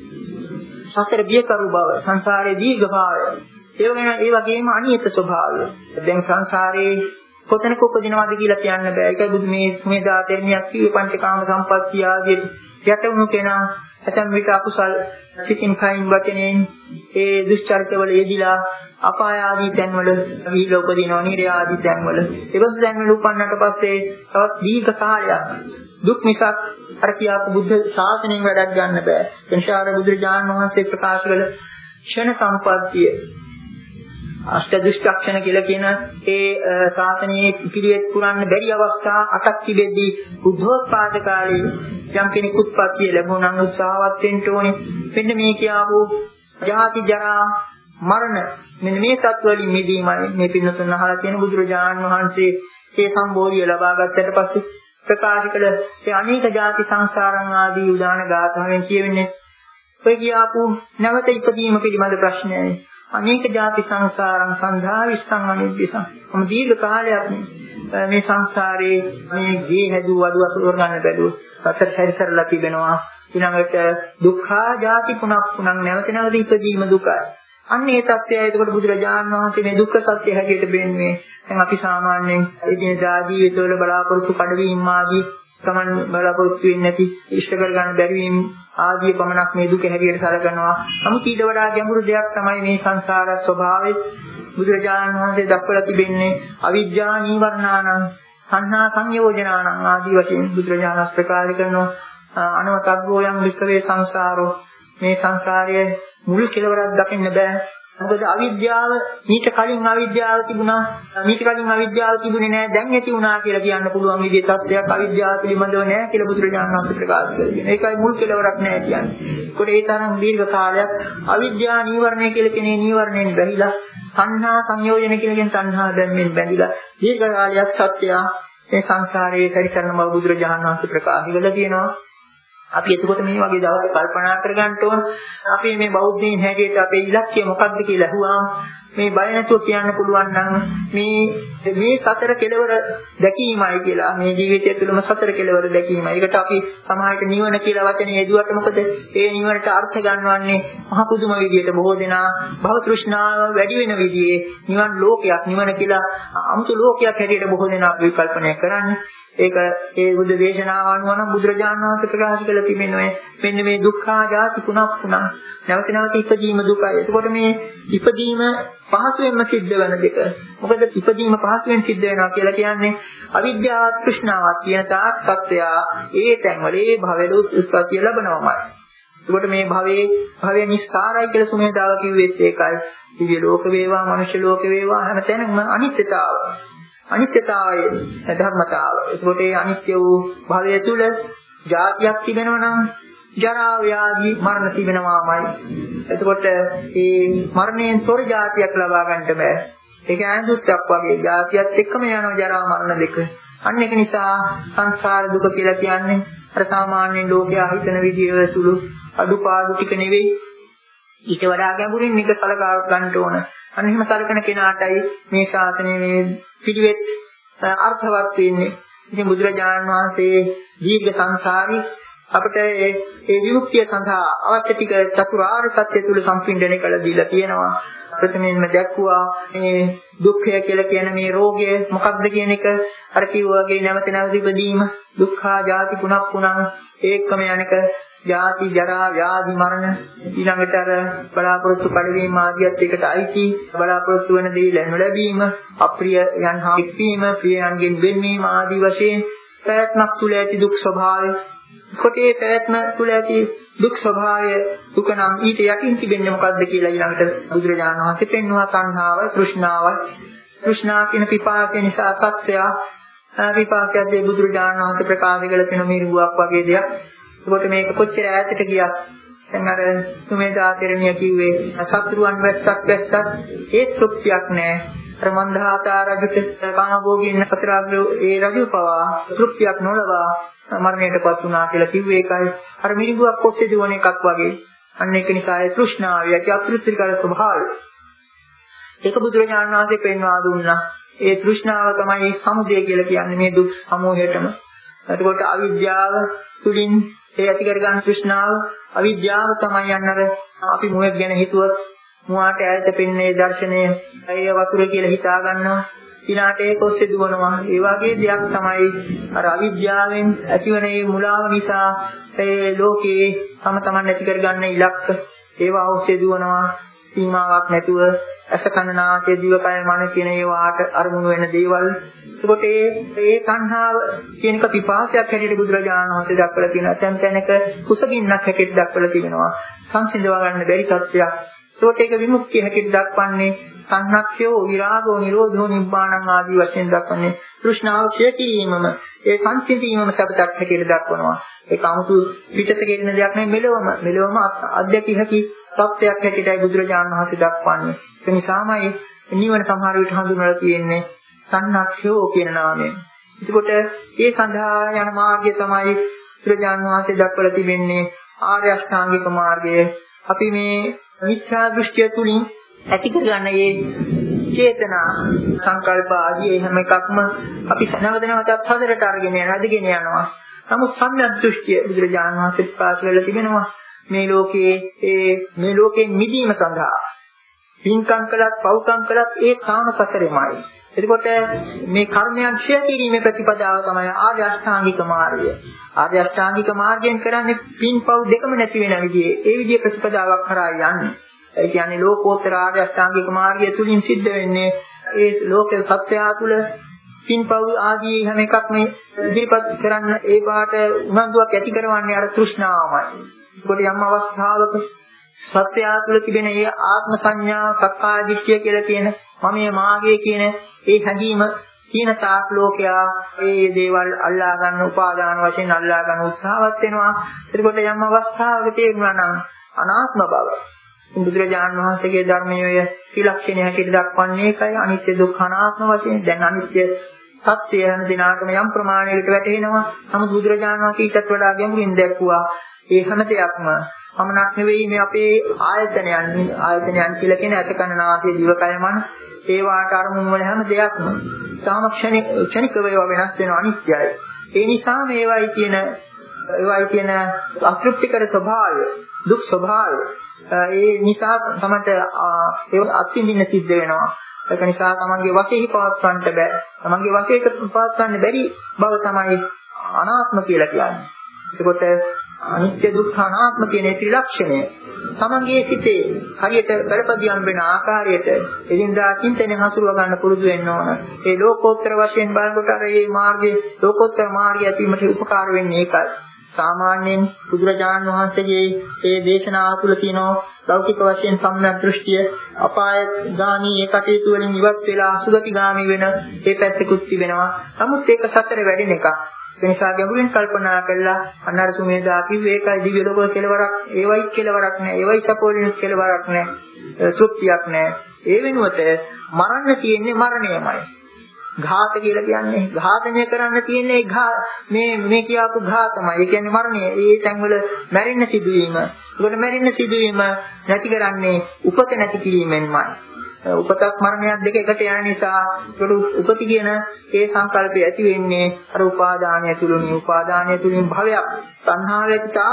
සතර බියකරු බව සංසාරයේ දීර්ඝ භාවය ඒ වගේම ඒ වගේම අනියත ස්වභාවය දැන් සංසාරයේ කොතනක උපදිනවද කියලා කියන්න බෑ. ඒක බුදු මේ මේ දාතෙනියක් කිව්වේ පංචකාම සම්පත්තිය ආදී යටවුණු කෙනා ඇතම් විට අකුසල් සිතින් කයින් වචනෙන් ඒ දුෂ්චරිතවල යෙදිලා අපාය ආදී තැන්වල විහිල උපදිනවා. නිරය ආදී තැන්වල ඒවත් තැන්වල උපන්නට පස්සේ තවත් දීර්ඝ කාලයක් දුක් මිසක් අර කියාපු බුද්ධ ශාසනයෙන් වැඩක් ගන්න බෑ. එනිසා අර බුදුරජාණන් වහන්සේ ප්‍රකාශ කළ ක්ෂණ සම්පත්තිය අෂ්ට දුෂ්ටක්ෂණ කියලා කියන ඒ ශාසනයේ පිළිවෙත් පුරන්න බැරි අවස්ථා අටක් තිබෙද්දී බුද්ධෝත්පාද කාලේ යම් කෙනෙක් උත්පත්තිය ලැබුණා නම් උත්සාහවත් වෙන්න ඕනේ. මෙන්න මේ කියාවු ජාති ජරා මරණ මෙන්න මේ සත්වලින් මිදීමයි මේ පින්නතුන් අහලා තියෙන බුදුරජාණන් වහන්සේ ඒ සම්බෝධිය ලබා ගත්තට පස්සේ ප්‍රකාශ කළ ඒ අනේක ಜಾති සංසාරං ආදී උදාන ගාථාවෙන් කියවෙන්නේ ඔය කියාපු නැවත ඉපදීම පිළිබඳ ප්‍රශ්නයයි. අනේක ಜಾති සංසාරං සංධා විස්සං අනිද්දසං. මොම දීර්ඝ කාලයක් මේ සංසාරේ මේ ගේ හැදුව වඩුව අසුර ගන්න බැලුව සතර හැරිසරලා තිබෙනවා. ඊළඟට දුක්ඛා ජාති පුනක් පුනක් නැවත නැවත ඉපදීම දුකයි. අන්න ඒ தත්ත්වය එතකොට බුදුරජාණන් වහන්සේ මේ දුක්ඛ සත්‍ය හැටියට බෙන්නේ. දැන් අපි සාමාන්‍යයෙන් එදිනදා ජීවිතවල බලාපොරොත්තු කඩවීම ආදී තමන් බලාපොරොත්තු වෙන්නේ නැති ඉෂ්ට කර ගන්න බැරි වීම ආදී පමණක් මේ දුක හැටියට සැලකනවා. නමුත් ඊට වඩා ගැඹුරු දෙයක් තමයි මේ සංසාර ස්වභාවය. බුදුරජාණන් වහන්සේ දක්වලා තිබෙන්නේ අවිජ්ජා නීවරණානං සංහා සංයෝජනානං ආදී වශයෙන් බුදුරජාණන් ප්‍රකාශ කරනවා. අනවතග්ගෝ යම් වික්‍රේ සංසාරෝ මේ සංසාරයේ මුල් කෙලවරක් දකින්න බෑ. මොකද අවිද්‍යාව ඊට කලින් අවිද්‍යාව තිබුණා. ඊට කලින් අවිද්‍යාව තිබුණේ නෑ දැන් ඇති වුණා කියලා කියන්න පුළුවන් විදිහේ තත්ත්වයක් අවිද්‍යාව පිළිබඳව නෑ කියලා බුදුරජාණන් වහන්සේ ප්‍රකාශ කරනවා. ඒකයි මුල් කෙලවරක් නෑ කියන්නේ. ඒකට ඒ තරම් දීර්ඝ කාලයක් අවිද්‍යා නීවරණය කියලා කෙනේ නීවරණයෙන් බැහැලා සංහා සංයෝජන කියන සංහා ධර්මයෙන් බැඳිලා දීර්ඝ කාලයක් සත්‍යය මේ සංසාරයේ පරිසරණ බව බුදුරජාණන් වහන්සේ ප්‍රකාශ කළා තියෙනවා. අපි එතකොට මේ වගේ දවස් කල්පනා කරගන්න ඕන අපි මේ බෞද්ධයින් හැටියට අපේ ඉලක්කය මොකක්ද කියලා අහුවාම මේ බය නැතුව කියන්න පුළුවන් නම් මේ මේ සතර කෙලවර දැකීමයි කියලා මේ ජීවිතය තුළම සතර කෙලවර දැකීමයි. ඒකට අපි සමාජයට නිවන කියලා වචනේ යෙදුවට මොකද ඒ නිවනට අර්ථ ගන්නවන්නේ මහ පුදුම විදියට බොහෝ දෙනා භව තෘෂ්ණාව වැඩි වෙන විදිහේ නිවන් ලෝකයක් නිවන කියලා අමුතු ලෝකයක් හැටියට බොහෝ දෙනා විකල්පනය කරන්නේ. ඒක ඒ බුද්ධ දේශනාව අනුව නම් බුදුරජාණන් වහන්සේ ප්‍රකාශ කළ තිබෙනවා මෙන්න මේ දුක්ඛා ජාති පුනක් පුනක් නැවත නැවත ඉපදීම දුකයි. එතකොට මේ ඉපදීම පහසුවෙන්ම සිද්ධ වෙන දෙක. මොකද ඉපදීම පහසුවෙන් සිද්ධ වෙනවා කියලා කියන්නේ අවිද්‍යාව තෘෂ්ණාවක් කියන තාක් සත්‍යය ඒ තැන්වල ඒ භවවල උත්පත්ති ලැබනවාමයි. එතකොට මේ භවයේ භවය නිස්සාරයි කියලා සුමේදාව කිව්වෙත් ඒකයි. දිව්‍ය ලෝක වේවා මනුෂ්‍ය ලෝක වේවා හැමතැනම අනිත්‍යතාව අනිත්‍යතාවය ධර්මතාව. ඒකට ඒ අනිත්‍ය වූ භවය තුල ජාතියක් තිබෙනවා නම් ජරා ව්‍යාධි මරණ තිබෙනවාමයි. එතකොට මේ මරණයෙන් තොර ජාතියක් ලබා ගන්නට බෑ. ඒක ඈඳුත්තක් වගේ ජාතියත් එක්කම යනවා ජරා මරණ දෙක. අන්න ඒක නිසා සංසාර දුක කියලා කියන්නේ අර සාමාන්‍ය ලෝකයා හිතන විදිහේ සුළු අඩුපාඩු ටික නෙවෙයි. ඊට වඩා ගැඹුරින් මේක සලකා ගන්න ඕන. අන්න එහෙම සලකන කෙනාටයි මේ ශාසනයේ මේ පිළිවෙත් අර්ථවත් වෙන්නේ. ඉතින් බුදුරජාණන් වහන්සේ දීර්ඝ සංසාරي අපිට ඒ ඒ විමුක්තිය සඳහා අවශ්‍ය ටික චතුරාර්ය සත්‍ය තුල සම්පින්දණය කළ දීලා තියෙනවා. ප්‍රථමයෙන්ම දැක්ුවා මේ දුක්ඛය කියලා කියන මේ රෝගය මොකක්ද කියන එක අර කිව්වාගේ නැවත නැවත ඉපදීම දුක්ඛා ජාති පුනක් පුනං ඒකම යනක ජාති ජරා ව්‍යාධි මරණ ඊළඟට අර බලාපොරොත්තු කඩවීම ආදියත් එකට අයිති බලාපොරොත්තු වෙන දේ ලැබීම අප්‍රියයන් හා එක්වීම ප්‍රියයන්ගෙන් වෙන්වීම ආදී වශයෙන් ප්‍රයත්නක් තුල ඇති දුක් ස්වභාවය කොටේ ප්‍රයත්න තුල ඇති දුක් ස්වභාවය දුක නම් ඊට යටින් තිබෙන්නේ මොකද්ද කියලා ඊළඟට බුදුරජාණන් වහන්සේ පෙන්වුවා තණ්හාව තෘෂ්ණාව තෘෂ්ණා කියන පිපාසය නිසා සත්‍යය විපාකයේදී බුදුරජාණන් වහන්සේ ප්‍රකාශ කළ තියෙන මේ රුවක් වගේ දෙයක්. ඒකට මේක කොච්චර ඈතට ගියත් දැන් අර සුමේදා තෙරණිය කිව්වේ සත්‍රුවන් වැස්සක් වැස්සක් ඒ තෘප්තියක් නැහැ. අර මන්දහාතා රජුට කාමභෝගීන් අතරාග්‍රෝ ඒ රජු පවා තෘප්තියක් නොලවා මරණයටපත් වුණා කියලා කිව්වේ ඒකයි. අර මිනිගුවක් ඔස්සේ දුවන එකක් වගේ. අන්න ඒක නිසා ඒ තෘෂ්ණාව යටි අපෘත්‍රිකල ස්වභාවය. ඒක බුදුරජාණන් වහන්සේ පෙන්වා දුන්නා. ඒ තෘෂ්ණාව තමයි සමුදය කියලා කියන්නේ මේ දුක් සමූහයටම. එතකොට අවිද්‍යාව තුලින් ඒ ඇති කරගන්න තෘෂ්ණාව අවිද්‍යාව තමයි යන්නර අපි මොයක් ගැන හිතුවත් මුවාට ඈත පෙන්නේ දර්ශනය ඒ වතුර කියලා හිතා ගන්නවා. ඊළාට ඒක ඔස්සේ දුවනවා. ඒ වගේ දෙයක් තමයි අර අවිද්‍යාවෙන් ඇතිවන මේ මුලාව නිසා ඒ ලෝකේ තම තමන් ඇති කරගන්න ඉලක්ක ඒවා ඔස්සේ දුවනවා. සීමාවක් නැතුව අස කන නාසය දිවකය මන කියන ඒවාට අරමුණු වෙන දේවල්. ඒකට ඒ ඒ සංහාව කියන එක පිපාසයක් හැටියට බුදුරජාණන් වහන්සේ දක්වලා තියෙනවා. දැන් තැනක කුසගින්නක් හැටියට දක්වලා තිබෙනවා. සංසිඳව ගන්න බැරි තත්ත්වයක්. ඒකට ඒක විමුක්තිය හැටියට දක්වන්නේ සංහක්ඛයෝ විරාගෝ නිරෝධෝ නිබ්බාණං ආදී වශයෙන් දක්වන්නේ තෘෂ්ණාව ක්ෂය කිරීමම ඒ සංසිඳීමම සබතක් හැටියට දක්වනවා. ඒක 아무තු පිටත කෙරෙන දෙයක් නෙමෙයි මෙලොවම මෙලොවම අධ්‍යක්ෂ හැකි තත්ත්වයක් හැටියටයි බුදුරජාණන් වහන්සේ දක්වන්නේ. ඒ නිසාමයි නිවන සමහර විට හඳුන්වලා තියෙන්නේ සංහක්ඛයෝ කියන නාමයෙන්. ඒකට ඒ සඳහා යන මාර්ගය තමයි බුදුරජාණන් වහන්සේ දක්වලා තිබෙන්නේ ආර්ය අෂ්ටාංගික මාර්ගය. අපි මේ මිත්‍යා දෘෂ්ටිය තුලින් ඇති කරගන්න මේ චේතනා සංකල්ප ආදී හැම එකක්ම අපි නැවත නැවතත් හතරට අරගෙන යන අධිගෙන යනවා. නමුත් සම්‍යක් දෘෂ්ටිය බුදුරජාණන් වහන්සේ ප්‍රකාශ කරලා තිබෙනවා මේ ලෝකයේ ඒ මේ ලෝකයෙන් මිදීම සඳහා පින්කම් කළත් පව්කම් කළත් ඒ කාම සසරෙමයි. එතකොට මේ කර්මයන් ක්ෂය කිරීමේ ප්‍රතිපදාව තමයි ආර්ය අෂ්ටාංගික මාර්ගය. ආර්ය අෂ්ටාංගික මාර්ගයෙන් කරන්නේ පින් පව් දෙකම නැති වෙන විදිහේ ඒ විදිහේ ප්‍රතිපදාවක් කරා යන්නේ. ඒ කියන්නේ ලෝකෝත්තර ආර්ය අෂ්ටාංගික මාර්ගය තුලින් සිද්ධ වෙන්නේ ඒ ලෝකේ සත්‍යය තුළ පින්පව් ආදී හැම එකක්ම ඉදිරිපත් කරන්න ඒ පාට උනන්දුවක් ඇති කරවන්නේ අර තෘෂ්ණාවමයි. ඒකට යම් අවස්ථාවක සත්‍යය තුළ තිබෙන ඒ ආත්ම සංඥා, සක්කාය දිට්ඨිය කියලා කියන මමයේ මාගේ කියන ඒ හැඟීම තියෙන තාක් ලෝකයා ඒ දේවල් අල්ලා ගන්න උපාදාන වශයෙන් අල්ලා ගන්න උත්සාහවත් වෙනවා. ඒකට යම් අවස්ථාවක තේරුණා නම් අනාත්ම බව බුදුරජාණන් වහන්සේගේ ධර්මයේ ත්‍රිලක්ෂණය හැටියට දක්වන්නේ ඒකයි. අනිත්‍ය දුක්ඛ අනාත්ම වශයෙන් දැන් අනිත්‍ය සත්‍ය යන දිනාටම යම් ප්‍රමාණයකට වැටෙනවා. නමුත් බුදුරජාණන් වහන්සේ ඊටත් වඩා ගැඹුරින් දැක්වුවා ඒ හැම දෙයක්ම පමණක් නෙවෙයි මේ අපේ ආයතනයන් ආයතනයන් කියලා කියන අතකන නාසය දිවකය මන ඒ වාට අරමුණු වල හැම දෙයක්ම සාමක්ෂණික ක්ෂණිකව වෙනස් වෙනවා අනිත්‍යයි. ඒ නිසා මේවයි කියන ඒවයි කියන අතෘප්තිකර ස්වභාවය දුක් ස්වභාවය ඒ නිසා තමයි ඒක අත්විඳින්න සිද්ධ වෙනවා. ඒක නිසා තමන්ගේ වශයෙන් පවත්වන්නට බෑ. තමන්ගේ වශයෙන් පවත්වන්න බැරි බව තමයි අනාත්ම කියලා කියන්නේ. ඒකට අනිත්‍ය දුක්ඛ අනාත්ම කියන ත්‍රිලක්ෂණය තමන්ගේ සිතේ හරියට බලපදියම් වෙන ආකාරයට එදිනදා චින්තනය හසුරුව ගන්න පුරුදු වෙන්න ඕන. ඒ ලෝකෝත්තර වශයෙන් බලනකොට අර මේ මාර්ගයේ ලෝකෝත්තර මාර්ගය ඇතිවීමට උපකාර වෙන්නේ ඒකයි. සාමාන්‍යයෙන් බුදුරජාණන් වහන්සේගේ මේ දේශනාව තුළ තියෙන ලෞකික වශයෙන් සම්‍යක් දෘෂ්ටිය අපාය ගාමී ඒ කටයුතු වලින් ඉවත් වෙලා සුගති ගාමී වෙන ඒ පැත්තකුත් තිබෙනවා. නමුත් ඒක සතර වැඩින එකක්. ඒ නිසා ගැඹුරින් කල්පනා කළා අන්නර සුමේදා කිව්වේ ඒකයි දිව්‍ය ලෝක කෙලවරක් ඒවයි කෙලවරක් නෑ ඒවයි සපෝලින් කෙලවරක් නෑ තෘප්තියක් නෑ. ඒ වෙනුවට මරන්න තියෙන්නේ මරණයමයි. ඝාත කියලා කියන්නේ ඝාතනය කරන්න තියෙන්නේ මේ මේ කියාපු ඝාතමයි. ඒ කියන්නේ මරණය. ඒ තැන්වල මැරෙන්න සිදුවීම. ඒකට මැරෙන්න සිදුවීම නැති කරන්නේ උපත නැති කිරීමෙන්මයි. උපතක් මරණයක් දෙක එකට යන නිසා උපති කියන ඒ සංකල්පය ඇති වෙන්නේ අර උපාදානය තුලින්. උපාදානය තුලින් භවයක් සංහාවයකට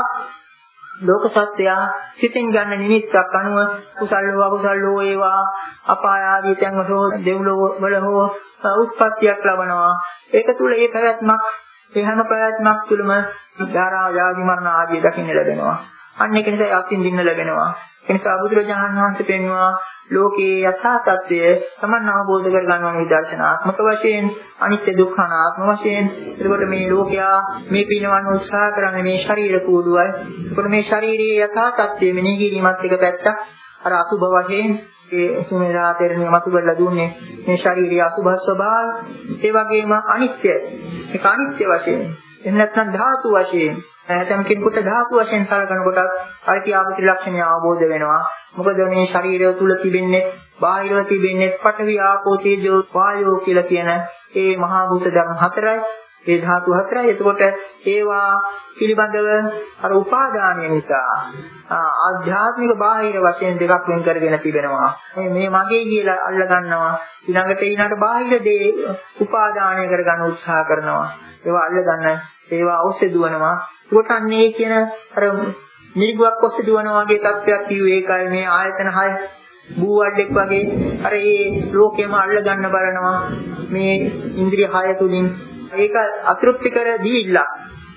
ලෝක සත්‍යය සිතින් ගන්න නිමිත්තක් අනුව කුසල් හෝ අකුසල් හෝ ඒවා අපාය ආදී තැන්වල හෝ දෙව්ලොව වල හෝ උත්පත්තියක් ලබනවා. ඒක තුල ඒ පැවැත්මක් ඒ හැම පැවැත්මක් තුලම ධාරා ව්‍යාධි මරණ ආදී දකින්න ලැබෙනවා. අන්න ඒක නිසා යකින් දින්න ලැබෙනවා. ඒ නිසා බුදුරජාණන් වහන්සේ පෙන්වුවා ලෝකයේ යථා තත්ත්වය සමන් අවබෝධ කර ගන්න විදර්ශනාත්මක වශයෙන් අනිත්‍ය දුක්ඛ අනාත්ම වශයෙන්. එතකොට මේ ලෝකයා මේ පිනවන්න උත්සාහ කරන මේ ශරීර කූඩුවයි. එතකොට මේ ශාරීරියේ යථා තත්ත්වය මෙනෙහි කිරීමත් එක පැත්තක්. අර අසුභ වශයෙන් ඒ සුමේරා තෙරණිය මතු කරලා දුන්නේ මේ ශාරීරික අසුභ ස්වභාවය. ඒ වගේම අනිත්‍ය ඒක අනිත්‍ය වශයෙන් එහෙම නැත්නම් ධාතු වශයෙන් නැත්නම් කෙනෙකුට ධාතු වශයෙන් සලකන කොට අර කියාපු ත්‍රිලක්ෂණය අවබෝධ වෙනවා. මොකද මේ ශරීරය තුල තිබෙන්නේ බාහිරව තිබෙන්නේ පඨවි ආපෝ තේජෝ වායෝ කියලා කියන ඒ මහා භූත ධර්ම හතරයි. ඒ ධාතු හතරයි. එතකොට ඒවා පිළිබඳව අර උපාදානය නිසා ආධ්‍යාත්මික බාහිර වශයෙන් දෙකක් වෙන් කරගෙන තිබෙනවා. මේ මගේ කියලා අල්ල ගන්නවා. ඊළඟට ඊළඟට බාහිර දේ උපාදානය කරගන්න උත්සාහ කරනවා. ඒවා අල්ල ගන්න ඒවා ඔස්සේ දුවනවා. ඒකට අන්නේ කියන අර නිර්ගුවක් ඔස්සේ දුවනවා වගේ තත්ත්වයක් කිව්වේ ඒකයි. මේ ආයතන හය බූවඩෙක් වගේ අර ඒ ලෝකෙම අල්ල ගන්න බලනවා. මේ ඉන්ද්‍රිය හය තුලින් ඒක අතෘප්තිකර දිවිල්ලක්.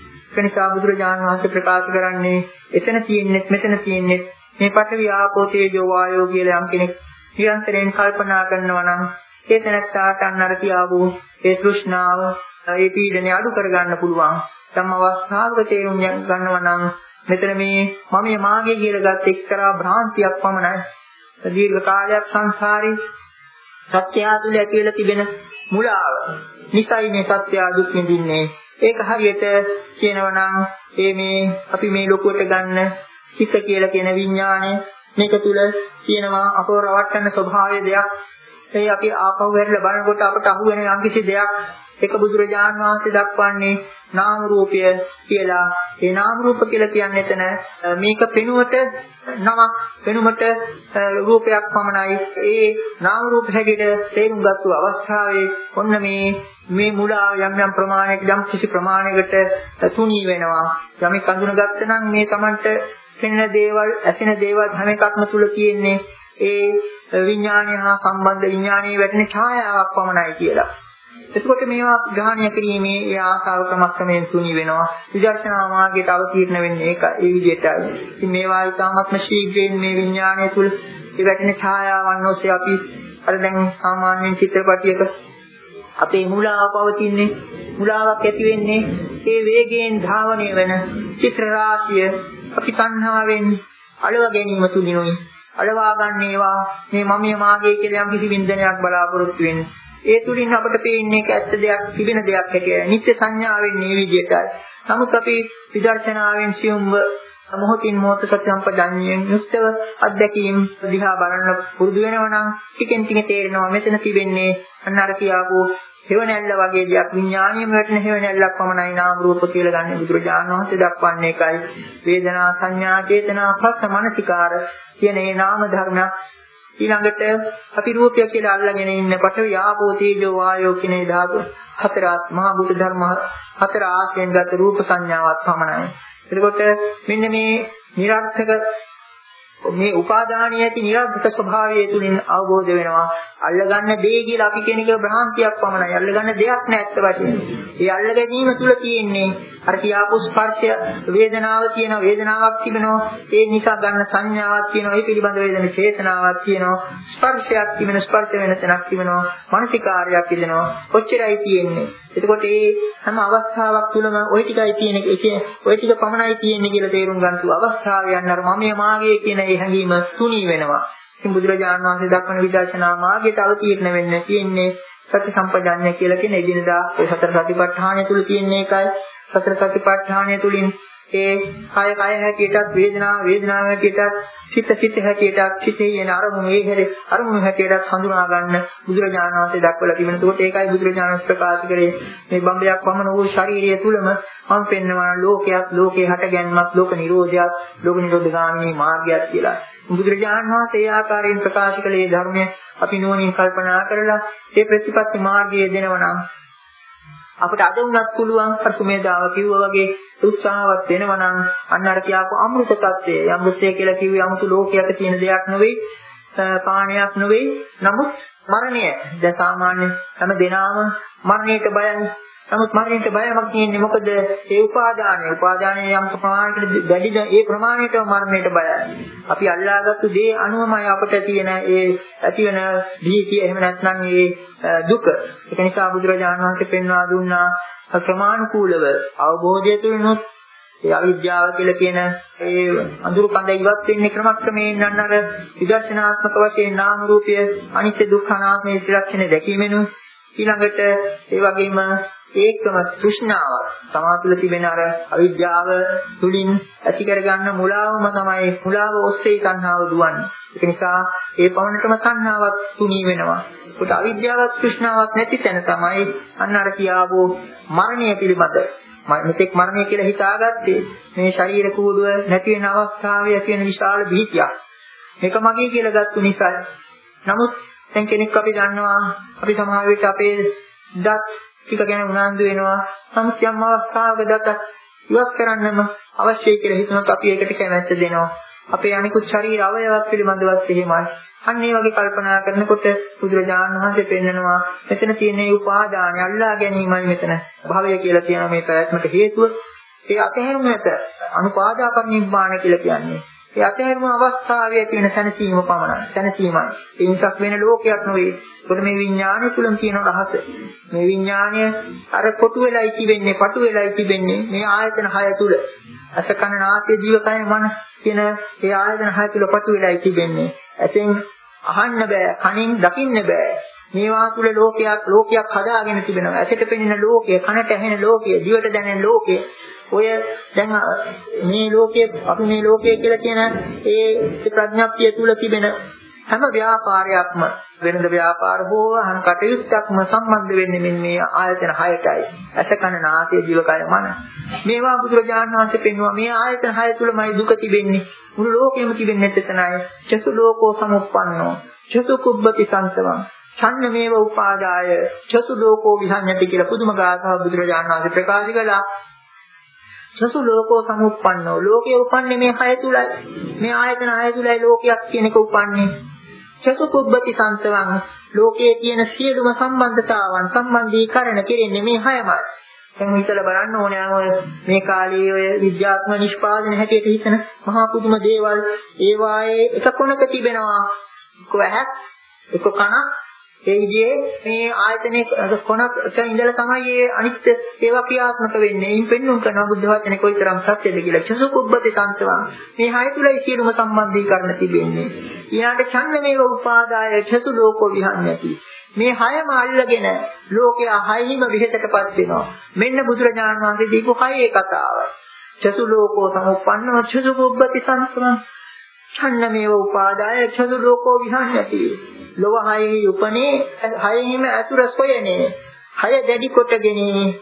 ඒ නිසා බුදුරජාණන් වහන්සේ ප්‍රකාශ කරන්නේ එතන තියෙන්නේ මෙතන තියෙන්නේ මේ පඨවි ආපෝ තේජෝ වායෝ කියලා යම් කෙනෙක් නිරන්තරයෙන් කල්පනා කරනවා නම් ඒ තැනට අන්නර කියාවු ඒ තෘෂ්ණාව ඒ පීඩනය අඩු කර ගන්න පුළුවන්. තම අවස්ථාවක තේරුම් ගන්නවා නම් මෙතන මේ මම මාගේ කියලා ගත් එක්තරා භ්‍රාන්තියක් පමණයි. දීර්ඝ කාලයක් සංසාරේ සත්‍යය තුළ ඇති වෙලා තිබෙන මුලාව නිසයි මේ සත්‍ය දුක් විඳින්නේ. ඒක හරියට කියනවා නම් ඒ මේ අපි මේ ලොකුවට ගන්න හිත කියලා කියන විඥාණය මේක තුල තියෙනවා අපව රවට්ටන ස්වභාවය දෙයක්. ඒ අපි ආපහු වෙරළ බලනකොට අපට අහු වෙන යම්කිසි දෙයක්. ඒක බුදුරජාණන් වහන්සේ දක්වන්නේ නාම රූපය කියලා. ඒ නාම රූප කියලා කියන්නේ එතන මේක පෙනුවට නමක් පෙනුමට රූපයක් පමණයි. ඒ නාම රූප හැටියට තේරුම් ගත්තු අවස්ථාවේ ඔන්න මේ මේ මුලාව යම් යම් ප්‍රමාණයක යම් කිසි ප්‍රමාණයකට තුනී වෙනවා. යමෙක් අඳුනගත්ත නම් මේ Tamanට පෙනෙන දේවල්, ඇසෙන දේවල් හැම එකක්ම තුල තියෙන්නේ ඒ විඥානය හා සම්බන්ධ විඥානයේ වැටෙන ඡායාවක් පමණයි කියලා. එතකොට මේවා ග්‍රහණය කිරීමේ ඒ ආසාව ක්‍රමක්‍රමයෙන් තුනී වෙනවා. විදර්ශනා මාර්ගයට අවතීර්ණ වෙන්නේ ඒක ඒ විදිහටයි. ඉතින් මේවා ඊටාත්ම ශීඝ්‍රයෙන් මේ විඥානය තුල ඒ වැටෙන ඡායාවන් ඔස්සේ අපි අර දැන් සාමාන්‍යයෙන් චිත්‍රපටයක අපේ මුලාව පවතින්නේ මුලාවක් ඇති වෙන්නේ ඒ වේගයෙන් ධාවනය වෙන චිත්‍ර රාශිය අපි තණ්හාවෙන් අලව ගැනීම තුලිනුයි අලවා ගන්න ඒවා මේ මමිය මාගේ කියලා යම් කිසි වින්දනයක් බලාපොරොත්තු වෙන්නේ. ඒ තුලින් අපට පේන්නේ ඇත්ත දෙයක් තිබෙන දෙයක් හැටියට. නිත්‍ය සංඥාවෙන් මේ විදිහටයි. නමුත් අපි විදර්ශනාවෙන් සියුම්ව මොහොතින් මොහොත සත්‍ය සම්පජාඤ්ඤයෙන් යුක්තව අත්දැකීම් දිහා බලන්න පුරුදු වෙනවා නම් ටිකෙන් ටික තේරෙනවා මෙතන තිබෙන්නේ අන්න අර කියාපු හේවණැල්ල වගේ දෙයක්. විඥාණයම වැටෙන හේවණැල්ලක් පමණයි නාම රූප කියලා ගන්න බුදුරජාණන් වහන්සේ දක්වන්නේ ඒකයි. වේදනා සංඥා චේතනා පස්ස මනසිකාර කියන මේ නාම ධර්ම ඊළඟට අපි රූපය කියලා අල්ලගෙන ඉන්න පඨවි ආපෝ තේජෝ වායෝ කියන ධාතු හතරත් මහා බුද්ධ ධර්ම හතර ආශ්‍රයෙන් ගත රූප සංඥාවක් පමණයි. එතකොට මෙන්න මේ නිරර්ථක මේ උපාදානිය ඇති නිරර්ථක ස්වභාවය තුලින් අවබෝධ වෙනවා. අල්ලගන්න දේ කියලා අපි කියන එක භ්‍රාන්තියක් පමණයි. අල්ලගන්න දෙයක් නෑ ඇත්ත වශයෙන්ම. ඒ අල්ල ගැනීම තුල තියෙන්නේ අර කියාපු ස්පර්ශය වේදනාව තියෙන වේදනාවක් තිබෙනවා. ඒ නිසා ගන්න සංඥාවක් තියෙනවා. ඒ පිළිබඳ වේදන චේතනාවක් තියෙනවා. ස්පර්ශයක් තිබෙන ස්පර්ශ වෙන තැනක් තිබෙනවා. මානසිකාර්යයක් තිබෙනවා. කොච්චරයි තියෙන්නේ. එතකොට මේ හැම අවස්ථාවක් තුලම ওই ටිකයි තියෙන එක ওই ටික පමණයි තියෙන්නේ කියලා තේරුම් ගන්න තු අවස්ථාව යන අර මම මාගේ කියන ඒ හැඟීම තුනී වෙනවා. ඉතින් බුදුරජාණන් වහන්සේ දක්වන විදර්ශනා මාර්ගයට අවතීර්ණ වෙන්න තියෙන්නේ සති සම්පජාඤ්ඤය කියලා කියන එදිනදා ඒ සතර සතිපට්ඨානය තුල තියෙන එකයි. සතර සතිපට්ඨානය තුලින් ඒ කය කය හැටියටත් වේදනාව වේදනාව හැටියටත් සිත සිත හැටියටත් සිතේ යන අරමුණු ඒ හැරේ අරමුණු හැටියටත් හඳුනා ගන්න බුදුරජාණන් වහන්සේ දක්වලා තිබෙනවා. ඒකට ඒකයි බුදුරජාණන් වහන්සේ ප්‍රකාශ කරේ මේ බම්බයක් වමන වූ ශාරීරිය තුලම මම පෙන්වන ලෝකයක් ලෝකේ හට ගැනීමක් ලෝක නිරෝධයක් ලෝක නිරෝධ ගාමිනී මාර්ගයක් කියලා. බුදුරජාණන් වහන්සේ ඒ ආකාරයෙන් ප්‍රකාශ කළේ ධර්මය අපි නුවණින් කල්පනා කරලා ඒ ප්‍රතිපත්ති මාර්ගයේ දෙනවා නම් අපිට අද උනත් පුළුවන් සුමේදාව කිව්වා වගේ උත්සාහවත් වෙනවා නම් අන්න අර කියාපු අමෘත tattve අමෘතය කියලා කිව්වේ 아무තු ලෝකයක තියෙන දෙයක් නෙවෙයි පාණයක් නෙවෙයි. නමුත් මරණය දැන් සාමාන්‍ය හැම දෙනාම මරණයට බයයි. නමුත් මරණයට බයමක් තියෙන්නේ මොකද? ඒ උපාදානය. උපාදානය යම් ප්‍රමාණයකට වැඩිද ඒ ප්‍රමාණයට මරණයට බයයි. අපි අල්ලාගත්තු දේ අනුවමයි අපට තියෙන ඒ ඇතිවන භීතිය එහෙම නැත්නම් ඒ දුක. ඒක නිසා බුදුරජාණන් වහන්සේ පෙන්වා දුන්නා ප්‍රමාණිකූලව අවබෝධය තුළිනුත් ඒ අවිද්‍යාව කියලා කියන ඒ අඳුරු කඳ ඉවත් වෙන්නේ ක්‍රමක්‍රමයෙන් යන අර විදර්ශනාත්මක වශයෙන් නාම රූපය අනිත්‍ය දුක්ඛ අනාත්ම මේ ත්‍රිලක්ෂණ දැකීමෙනු ඊළඟට ඒ වගේම ඒකම තෘෂ්ණාව තමා තුළ තිබෙන අර අවිද්‍යාව තුලින් ඇති කරගන්න මුලාවම තමයි මුලාව ඔස්සේ තණ්හාව දුවන්නේ. ඒක නිසා ඒ පවණටම තණ්හාවක් තුනී වෙනවා. ඒකට අවිද්‍යාවක් තෘෂ්ණාවක් නැති තැන තමයි අන්න අර කියාවෝ මරණය පිළිබඳ මෙතෙක් මරණය කියලා හිතාගත්තේ මේ ශරීර කූඩුව නැති වෙන අවස්ථාවේ ඇති වෙන විශාල භීතියක්. මේක මගේ කියලා ගත්තු නිසා. නමුත් දැන් කෙනෙක් අපි දන්නවා අපි සමහර විට අපේ දත් ටික ගැන උනන්දු වෙනවා. නමුත් යම් අවස්ථාවක දත ඉවත් කරන්නම අවශ්‍යයි කියලා හිතනොත් අපි ඒකට කැමැත්ත දෙනවා. අපේ අනිකුත් ශරීර අවයවත් පිළිබඳවත් එහෙමයි. අන්න ඒ වගේ කල්පනා කරනකොට බුදුරජාණන් වහන්සේ පෙන්නනවා මෙතන තියෙන මේ උපාදානය අල්ලා ගැනීමයි මෙතන භවය කියලා කියන මේ පැවැත්මට හේතුව. ඒ අතහැරුම නැත අනුපාදාපනිබ්බාන කියලා කියන්නේ. ඒ අතහැරුම අවස්ථාවේ තියෙන සැනසීම පමණයි. සැනසීමයි. ඒ නිසාක් වෙන ලෝකයක් නෙවෙයි. ඒකට මේ විඥානය තුලම තියෙන රහස. මේ විඥානය අර කොටු වෙලයි තිබෙන්නේ, පටු වෙලයි තිබෙන්නේ මේ ආයතන හය තුල. අස කන නාසය දිව කය මන කියන මේ ආයතන හය තුල පටු වෙලයි තිබෙන්නේ. ඇතෙන් අහන්න බෑ, කනින් දකින්න බෑ. මේවා තුල ලෝකයක් ලෝකයක් හදාගෙන තිබෙනවා. ඇසට පෙනෙන ලෝකය, කනට ඇහෙන ලෝකය, දිවට දැනෙන ලෝකය. ඔය දැන් මේ ලෝකයේ අපි මේ ලෝකය කියලා කියන ඒ ප්‍රඥාප්තිය තුල තිබෙන හැම ව්‍යාපාරයක්ම වෙනද ව්‍යාපාර බෝවහන් කටයුත්තක්ම සම්බන්ධ වෙන්නේ මෙන්න මේ ආයතන හයටයි. ඇස කන නාසය දිවකය මන. මේවා බුදුරජාණන් වහන්සේ පෙන්වුවා මේ ආයතන හය තුලමයි දුක තිබෙන්නේ. මුළු ලෝකෙම තිබෙන්නේ එතනයි. චතු ලෝකෝ සමුප්පන්නෝ. චතු කුබ්බති සංසවං. ඡන්න මේව උපාදාය චතු ලෝකෝ විහඤ්ඤති කියලා පුදුම ගාථාව බුදුරජාණන් වහන්සේ ප්‍රකාශ කළා. චතු ලෝකෝ සමුප්පන්නෝ. ලෝකයේ උපන්නේ මේ හය තුලයි. මේ ආයතන හය තුලයි ලෝකයක් කියන එක උපන්නේ. චතු කුබ්බති සංසවං. ලෝකයේ තියෙන සියලුම සම්බන්ධතාවන් සම්බන්ධීකරණ කෙරෙන්නේ මේ හයමයි. දැන් හිතලා බලන්න ඕනේ අය මේ කාලේ ඔය විද්‍යාත්මක නිෂ්පාදන හැටියට හිතන මහා පුදුම දේවල් ඒ වායේ එක කොනක තිබෙනවා. එක ඇහක්, එක කනක්, ඒ විදිහේ මේ ආයතනයේ කොනක ඉඳලා තමයි මේ අනිත් ඒවා ක්‍රියාත්මක වෙන්නේ. ඉන් පෙන්වුම් කරනවා බුද්ධ වචනේ කොයිතරම් සත්‍යද කියලා. චතු කුබ්බති සංසවං. මේ හය තුලයි සියලුම සම්බන්ධීකරණ තිබෙන්නේ. ඊළඟට ඡන්න මේව උපාදාය චතු ලෝකෝ විහඤ්ඤති. මේ හයම අල්ලගෙන ලෝකයා හයිම විහෙතටපත් වෙනවා. මෙන්න බුදුරජාණන් වහන්සේ දීපු හයේ කතාව. චතු ලෝකෝ සමුප්පන්නෝ චතු කුබ්බති සංසවං. ඡන්න මේව උපාදාය චතු ලෝකෝ විහඤ්ඤති. ලෝව හයෙහි උපනේ හයෙහිම අතුර සොයනේ. හය දැඩි කොටගෙන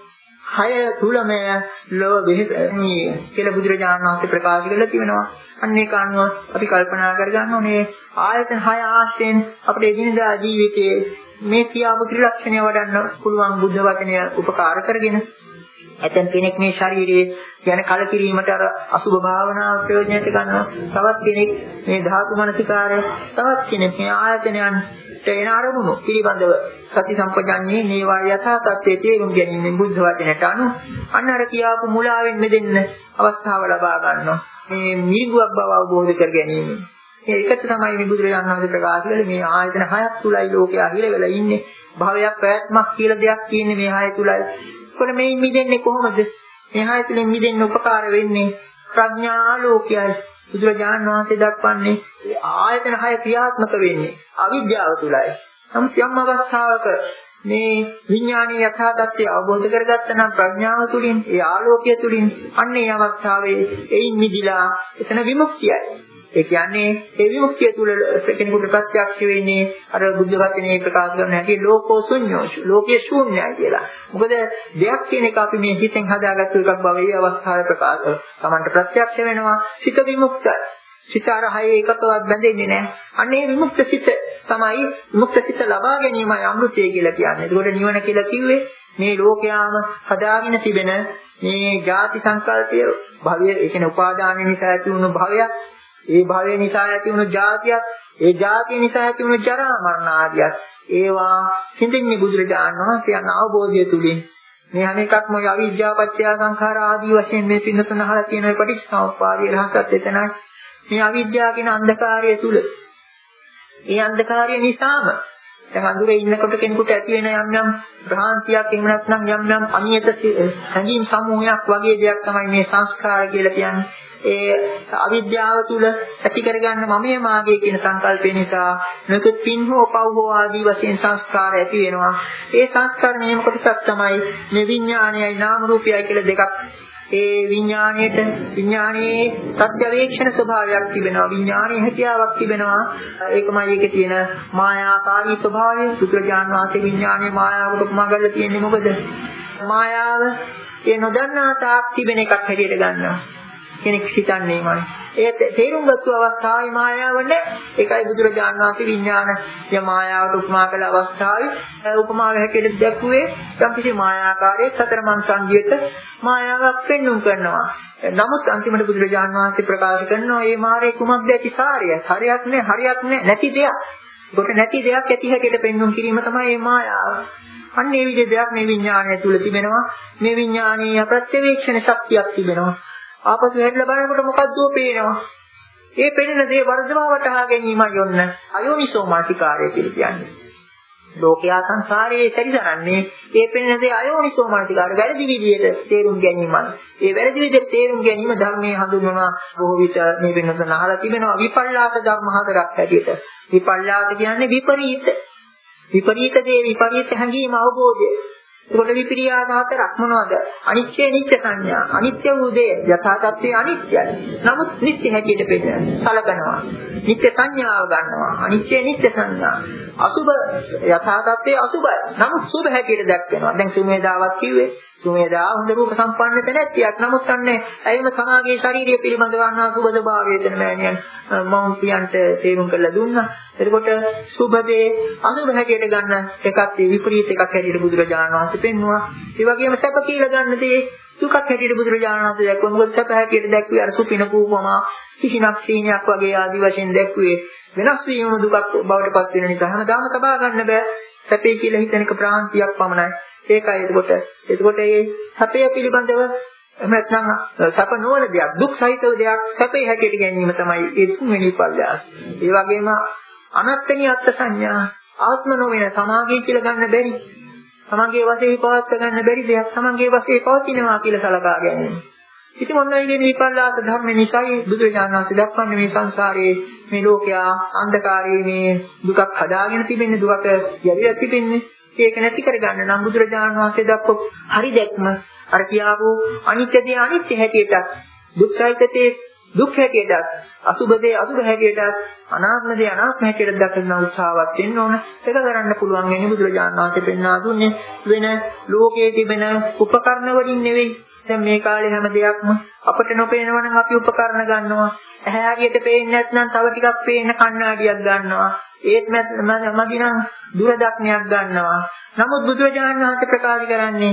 හය තුලම ලෝව වෙහෙසන්නේ කියලා බුදුරජාණන් වහන්සේ ප්‍රකාශ කරලා තිබෙනවා. අන්න ඒක අනුව අපි කල්පනා කරගන්න ඕනේ ආයතන හය ආශ්‍රයෙන් අපේ එදිනදා ජීවිතයේ මේ කියාපු ත්‍රිලක්ෂණය වඩන්න පුළුවන් බුද්ධ වචනය උපකාර කරගෙන ඇතන් කෙනෙක් මේ ශරීරයේ යන කලකිරීමට අර අසුභ භාවනාව ප්‍රයෝජනයට ගන්නවා. තවත් කෙනෙක් මේ ධාතු මනසිකාරය, තවත් කෙනෙක් මේ ආයතනයන්ට එන අරමුණු පිළිබඳව සති සම්පජාන්නේ මේවා යථා තත්ත්වයේ තේරුම් ගැනීම බුද්ධ වචනයට අනුව අන්න අර කියාපු මුලාවෙන් මෙදෙන්න අවස්ථාව ලබා ගන්නවා. මේ නිර්ගුවක් බව අවබෝධ කර ගැනීම. ඒකට තමයි මේ බුදුරජාණන් වහන්සේ ප්‍රකාශ කළේ මේ ආයතන හයක් තුලයි ලෝකයා හිරවෙලා ඉන්නේ. භවයක් පැවැත්මක් කියලා දෙයක් තියෙන්නේ මේ හය තුලයි. ඒකල මේ මිදෙන්නේ කොහොමද? මේ හය තුලින් මිදෙන්න උපකාර වෙන්නේ ප්‍රඥා ලෝකයයි. බුදුරජාණන් වහන්සේ දක්වන්නේ ආයතන හය ක්‍රියාත්මක වෙන්නේ අවිද්‍යාව තුලයි. නමුත් යම් අවස්ථාවක මේ විඥානීය යථා තත්ත්වය අවබෝධ කරගත්තා නම් ප්‍රඥාව තුලින් ඒ ආලෝකය තුලින් අන්න ඒ අවස්ථාවේ එයින් මිදිලා එතන විමුක්තියයි. ඒ කියන්නේ ඒ විමුක්තිය තුල කෙනෙකුට ප්‍රත්‍යක්ෂ වෙන්නේ අර බුද්ධ වචනේ ප්‍රකාශ කරන හැටි ලෝකෝ ශුන්‍යෝ ලෝකයේ ශූන්‍යයි කියලා. මොකද දෙයක් කියන එක අපි මේ හිතෙන් හදාගත්තු එකක් බව ඒ අවස්ථාවේ ප්‍රකාශ තමන්ට ප්‍රත්‍යක්ෂ වෙනවා. සිත විමුක්තයි. සිත අර හයේ එකකවත් බැඳෙන්නේ නැහැ. අන්නේ විමුක්ත සිත තමයි විමුක්ත සිත ලබා ගැනීමයි අමෘතය කියලා කියන්නේ. ඒකෝට නිවන කියලා කිව්වේ මේ ලෝකයාම හදාගෙන තිබෙන මේ ජාති සංකල්පය භවය ඒ කියන්නේ උපාදාන නිසා ඇති වුණු භවයක්, ඒ භවය නිසා ඇති වුණු ජාතියක්, ඒ ජාතිය නිසා ඇති වුණු ජරා මරණ ආදියක් ඒවා සිඳින්නේ බුදුරජාණන් වහන්සේ යන අවබෝධය තුලින්. මේ හැම එකක්ම අවිද්‍යාව පත්‍ය සංඛාර ආදී වශයෙන් මේ පින්නතුන් අහලා තියෙන ඔය පටිච්චසමුප්පාදයේ රහසත් එතනයි. මේ අවිද්‍යාව කියන අන්ධකාරය තුල ඒ අන්ධකාරය නිසාම දැන් අඳුරේ ඉන්නකොට කෙනෙකුට ඇති වෙන යම් යම් භ්‍රාන්තියක් එහෙම නැත්නම් යම් යම් අනියත හැඟීම් සමූහයක් වගේ දෙයක් තමයි මේ සංස්කාර කියලා කියන්නේ. ඒ අවිද්‍යාව තුල ඇති කරගන්න මමයේ මාගේ කියන සංකල්පය නිසා නොයෙකුත් පින් හෝ පව් හෝ ආදී වශයෙන් සංස්කාර ඇති වෙනවා. ඒ සංස්කාර නියම කොටසක් තමයි මේ විඥානයයි නාම රූපයයි කියලා දෙකක්. ඒ විඥාණයට විඥානයේ සත්‍යවේක්ෂණ ස්වභාවයක් තිබෙනවා. විඥානයේ හැකියාවක් තිබෙනවා. ඒකමයි ඒකේ තියෙන මායාකාරී ස්වභාවය. බුදුරජාණන් වහන්සේ විඥානයේ මායාවට උපමා කරලා තියෙන්නේ මොකද? මායාව ඒ නොදන්නා තාක් තිබෙන එකක් හැටියට ගන්නවා. කෙනෙක් හිතන්නේමයි. ඒ තේරුම් ගත්තු අවස්ථාවේ මායාව නැහැ. ඒකයි බුදුරජාණන් වහන්සේ විඥාන ය මායාවට උපමා කළ අවස්ථාවේ උපමාව හැටියට දැක්ුවේ යම් කිසි මායාකාරයේ සතර මං සංගීත මායාවක් පෙන්වුම් කරනවා. නමුත් අන්තිමට බුදුරජාණන් වහන්සේ ප්‍රකාශ කරනවා මේ මාරේ කුමක්ද ඇති සාරය? හරියක් නැහැ, හරියක් නැහැ, නැති දෙයක්. කොට නැති දෙයක් ඇති හැටියට පෙන්වුම් කිරීම තමයි මේ මායාව. අන්න ඒ විදිහේ දෙයක් මේ විඥානය තුල තිබෙනවා. මේ විඥානීය ප්‍රත්‍යවේක්ෂණ ශක්තියක් තිබෙනවා. ආපසු හැරිලා බලනකොට මොකක්ද පේනවා? ඒ පෙනෙන දේ වර්ධවා වටහා ගැනීමයි යොන්න අයෝනිසෝ මානසිකාරය කියලා කියන්නේ. ලෝකයා සංසාරයේ සැරිසරන්නේ ඒ පෙනෙන දේ අයෝනිසෝ මානසිකාරය වැරදි විදිහට තේරුම් ගැනීමයි. ඒ වැරදි විදිහට තේරුම් ගැනීම ධර්මයේ හඳුන්වනවා. බොහෝ විට මේ වෙනසන අහලා තිබෙනවා විපල්ලාස ධර්ම හතරක් හැටියට. විපල්ලාස කියන්නේ විපරීත. විපරීත දේ විපරීත හැඟීම අවබෝධය. ඒකට විපිරියාස හතරක් මොනවද? අනිත්‍ය නිත්‍ය සංඥා. අනිත්‍ය වූ දේ යථා තත්ත්වයේ අනිත්‍යයි. නමුත් නිත්‍ය හැටියට පෙන්නන සලකනවා. නිත්‍ය සංඥාව ගන්නවා. අනිත්‍ය නිත්‍ය සංඥා. අසුභ යථා තත්ත්වයේ අසුභයි. නමුත් සුභ හැටියට දැක්වෙනවා. දැන් සුමේදාවක් කිව්වේ සුමේදා හොඳ රූප සම්පන්න තැනැත්තියක්. නමුත් අන්නේ ඇයිම සමාගයේ ශාරීරිය පිළිබඳව වන්නා සුබ ස්වභාවය දෙන මෑණියන් මම කියන්ට තේරුම් කරලා දුන්නා. එතකොට සුබදේ අසුබ හැටියට ගන්න එකක් විපරීත එකක් හැටියට බුදුරජාණන් වහන්සේ පෙන්වුවා. ඒ වගේම සැප කියලා ගන්න දේ දුකක් හැටියට බුදුරජාණන් වහන්සේ දැක්වුවා. මොකද සැප හැටියට දැක්වේ අර සුපින කූපමා සිහිනක් සීනියක් වගේ ආදි වශයෙන් දැක්වේ වෙනස් වීම දුකක් බවට පත් වෙන නිසා හැමදාම තබා ගන්න බෑ. සැපේ කියලා හිතන එක ප්‍රාන්තියක් පමණයි. ඒකයි එතකොට එතකොට මේ සැපය පිළිබඳව එහෙම නැත්නම් සැප නොවන දෙයක් දුක් සහිතව දෙයක් සැපේ හැටියට ගැනීම තමයි ඒ තුන්වෙනි පල්ලාස. ඒ වගේම අනත්තනී අත්ථ සංඥා ආත්ම නොවන සමාගය කියලා ගන්න බැරි. සමාගයේ වශයෙන් පවත්ව ගන්න බැරි දෙයක් සමාගයේ වශයෙන් පවතිනවා කියලා සලකා ගැනීම. ඉතින් මොන වගේ මේ පල්ලාස ධර්ම නිසායි බුදුරජාණන් වහන්සේ දක්වන්නේ මේ සංසාරයේ මේ ලෝකයා අන්ධකාරයේ මේ දුකක් හදාගෙන තිබෙන්නේ දුක යවිලා තිබෙන්නේ. ඒක නැති කරගන්න නම් බුදුරජාණන් වහන්සේ දක්වපු හරි දැක්ම අර කියාවු අනිත්‍යදී අනිත්‍ය හැටියට දුක්ඛයිතේ දුක් හැටියට අසුබදේ අසුබ හැටියට අනාත්මදේ අනාත්ම හැටියට දක්වන උත්සාහවත් වෙන්න ඕන. ඒක කරන්න පුළුවන් වෙන්නේ බුදුරජාණන් වහන්සේ පෙන්වා දුන්නේ වෙන ලෝකයේ තිබෙන උපකරණ වලින් නෙවෙයි. දැන් මේ කාලේ හැම දෙයක්ම අපට නොපේනවා නම් අපි උපකරණ ගන්නවා. ඇහැ හරියට පේන්නේ නැත්නම් තව ටිකක් පේන්න කණ්ණාඩියක් ගන්නවා. ඒත් මදිනම් දුරදක්නයක් ගන්නවා. නමුත් බුදුරජාණන් වහන්සේ ප්‍රකාශ කරන්නේ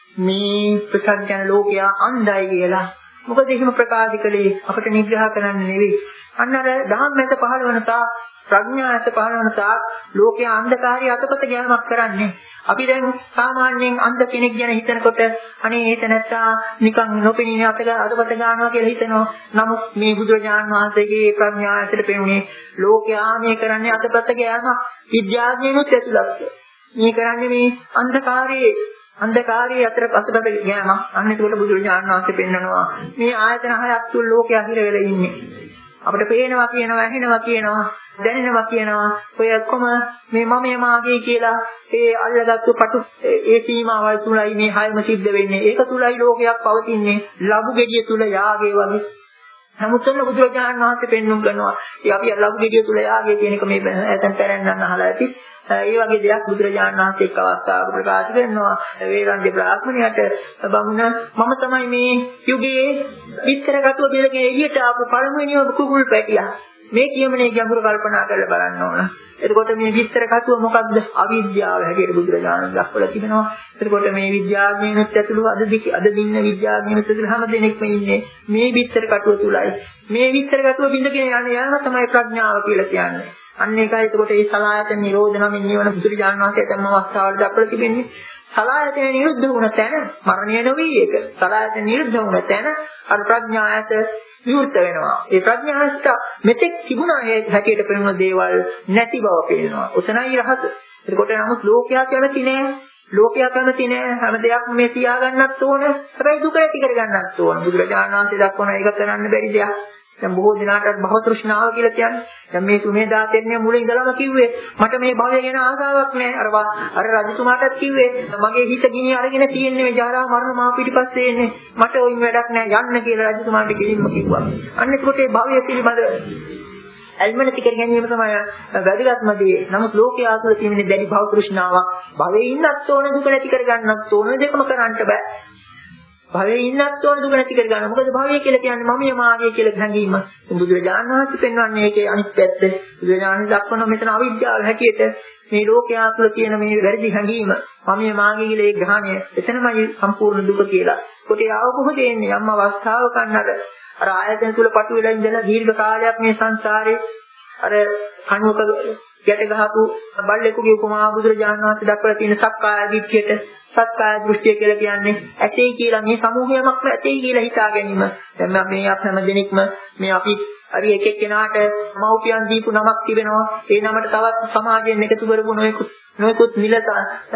මේ ප්‍රත්‍යඥ ලෝකයා අන්ධයි කියලා. මොකද එහෙම ප්‍රකාශ කළේ අපිට නිග්‍රහ කරන්න නෙවෙයි. අන්න අර ධම්මයට පහළ වන තා ප්‍රඥායට පහළ වන තා ලෝකයා අන්ධකාරී අතපත ගෑමක් කරන්නේ. අපි දැන් සාමාන්‍යයෙන් අන්ධ කෙනෙක් ගැන හිතනකොට අනේ ඒක නැත්තා නිකන් නොපෙනී අතක අතපත ගන්නවා කියලා හිතනවා. නමුත් මේ බුදුරජාණන් වහන්සේගේ ප්‍රඥාවට පෙනුනේ ලෝකයා මේ කරන්නේ අතපත ගෑමක්. විද්‍යාඥයනුත් ඇතුළත්. මේ කරන්නේ මේ අන්ධකාරයේ අන්ධකාරයේ අතර අතපත ගෑමක්. අන්න ඒකට බුදුරජාණන් වහන්සේ පෙන්නනවා මේ ආයතන හයක් තුල ලෝකයා හිර වෙලා ඉන්නේ. අපිට පේනවා කියනවා ඇහෙනවා කියනවා දැනෙනවා කියනවා ඔය ඔක්කොම මේ මමයේ මාගේ කියලා ඒ අල්ලගත්තු පටු ඒ සීමාවල් තුලයි මේ හැම සිද්ධ වෙන්නේ. ඒක තුලයි ලෝකයක් පවතින්නේ. ලබු ගෙඩිය තුල යාගේ වගේ. නමුත්ම බුදුරජාණන් වහන්සේ පෙන්වුම් කරනවා. ඒ අපි ලබු ගෙඩිය තුල යාගේ කියන එක මේ ඇතන් තරන්නන්න අහලා ඇති. ඒ වගේ දෙයක් බුදුරජාණන් වහන්සේ එක් අවස්ථාවක ප්‍රකාශ කරනවා. වේරන්දේ බ්‍රාහ්මණයාට බමුණ මම තමයි මේ යුගයේ විස්තරගතව බෙදගෙන එළියට ආපු පළමුවෙනිම කුකුල් පැටියා. මේ කියමනේ ගැඹුරු කල්පනා කරලා බලන්න ඕන. එතකොට මේ විස්තර කටුව මොකක්ද? අවිද්‍යාව හැටියට බුදුරජාණන් දක්වලා තිබෙනවා. එතකොට මේ විද්‍යාඥයන්ත් ඇතුළු අද අද දින්න විද්‍යාඥයන්ත් ඇතුළු හැම දෙනෙක්ම ඉන්නේ මේ විස්තර කටුව තුලයි. මේ විස්තර කටුව බින්දගෙන යන යාම තමයි ප්‍රඥාව කියලා කියන්නේ. අන්න ඒකයි එතකොට මේ සලායතන නිරෝධ නම් නිවන බුදුරජාණන් වහන්සේ තම අවස්ථාවල දක්වලා තිබෙන්නේ. සලායතන නිරුද්ධ වුණ තැන මරණය නොවේ ඒක. සලායතන නිරුද්ධ වුණ තැන අර ප්‍රඥායත විවෘත වෙනවා. ඒ ප්‍රඥාහස්ත මෙතෙක් තිබුණා ඒ හැටියට පෙනුන දේවල් නැති බව පේනවා. උතනයි රහස. ඒකට නමුත් ලෝකයා කැමති නෑ. ලෝකයා කැමති නෑ හැම දෙයක්ම මේ තියා ගන්නත් ඕන. හැබැයි දුක ඇති කර ගන්නත් ඕන. බුදුරජාණන් වහන්සේ දක්වන ඒක කරන්න බැරි දෙයක්. දැන් බොහෝ දිනාට භව තෘෂ්ණාව කියලා කියන්නේ. දැන් මේ සුමේදා තෙන්නේ මුලින් ඉඳලම කිව්වේ මට මේ භවය ගැන ආසාවක් නෑ. අර අර රජතුමාටත් කිව්වේ මගේ හිත ගිනි අරගෙන තියෙන්නේ මේ ජරා මරණ මා පිටිපස්සේ එන්නේ. මට ওই වැඩක් නෑ යන්න කියලා රජතුමාට කිලින්ම කිව්වා. අන්න ඒකට මේ භවය පිළිබඳ අල්මනති කර ගැනීම තමයි වැදගත්ම දේ. නමුත් ලෝකයා තුළ තියෙන දැඩි භව තෘෂ්ණාවක් භවයේ ඉන්නත් ඕන දුක නැති කර ගන්නත් ඕන දෙකම කරන්න බෑ. භවයේ ඉන්නත් ඕන දුක නැති කර ගන්න. මොකද භවය කියලා කියන්නේ මමිය මාගේ කියලා හැඟීම. බුදුරජාණන් වහන්සේ පෙන්වන්නේ ඒකේ අනිත් පැත්ත. බුදුරජාණන් දක්වන මෙතන අවිද්‍යාව හැටියට මේ ලෝකයා තුළ තියෙන මේ වැරදි හැඟීම මමිය මාගේ කියලා ඒ ග්‍රහණය එතනමයි සම්පූර්ණ දුක කියලා. කොටේ ආව කොහොමද එන්නේ? යම් අවස්ථාවක අන්නර අර ආයතන තුල පටු වෙලා ඉඳලා දීර්ඝ කාලයක් මේ සංසාරේ අර කණුවක ගැට ගහපු බල්ලෙකුගේ උපමා බුදුරජාණන් වහන්සේ දක්වලා තියෙන සක්කාය දිට්ඨියට සක්කාය දෘෂ්ටිය කියලා කියන්නේ ඇතේ කියලා මේ සමූහයක්ම ඇතේ කියලා හිතා ගැනීම. දැන් මේ අප හැම දෙනෙක්ම මේ අපි හරි එක එක්කෙනාට මව්පියන් දීපු නමක් තිබෙනවා. ඒ නමට තවත් සමාජයෙන් එකතු කරපු නොයෙකුත් නොයෙකුත් මිලත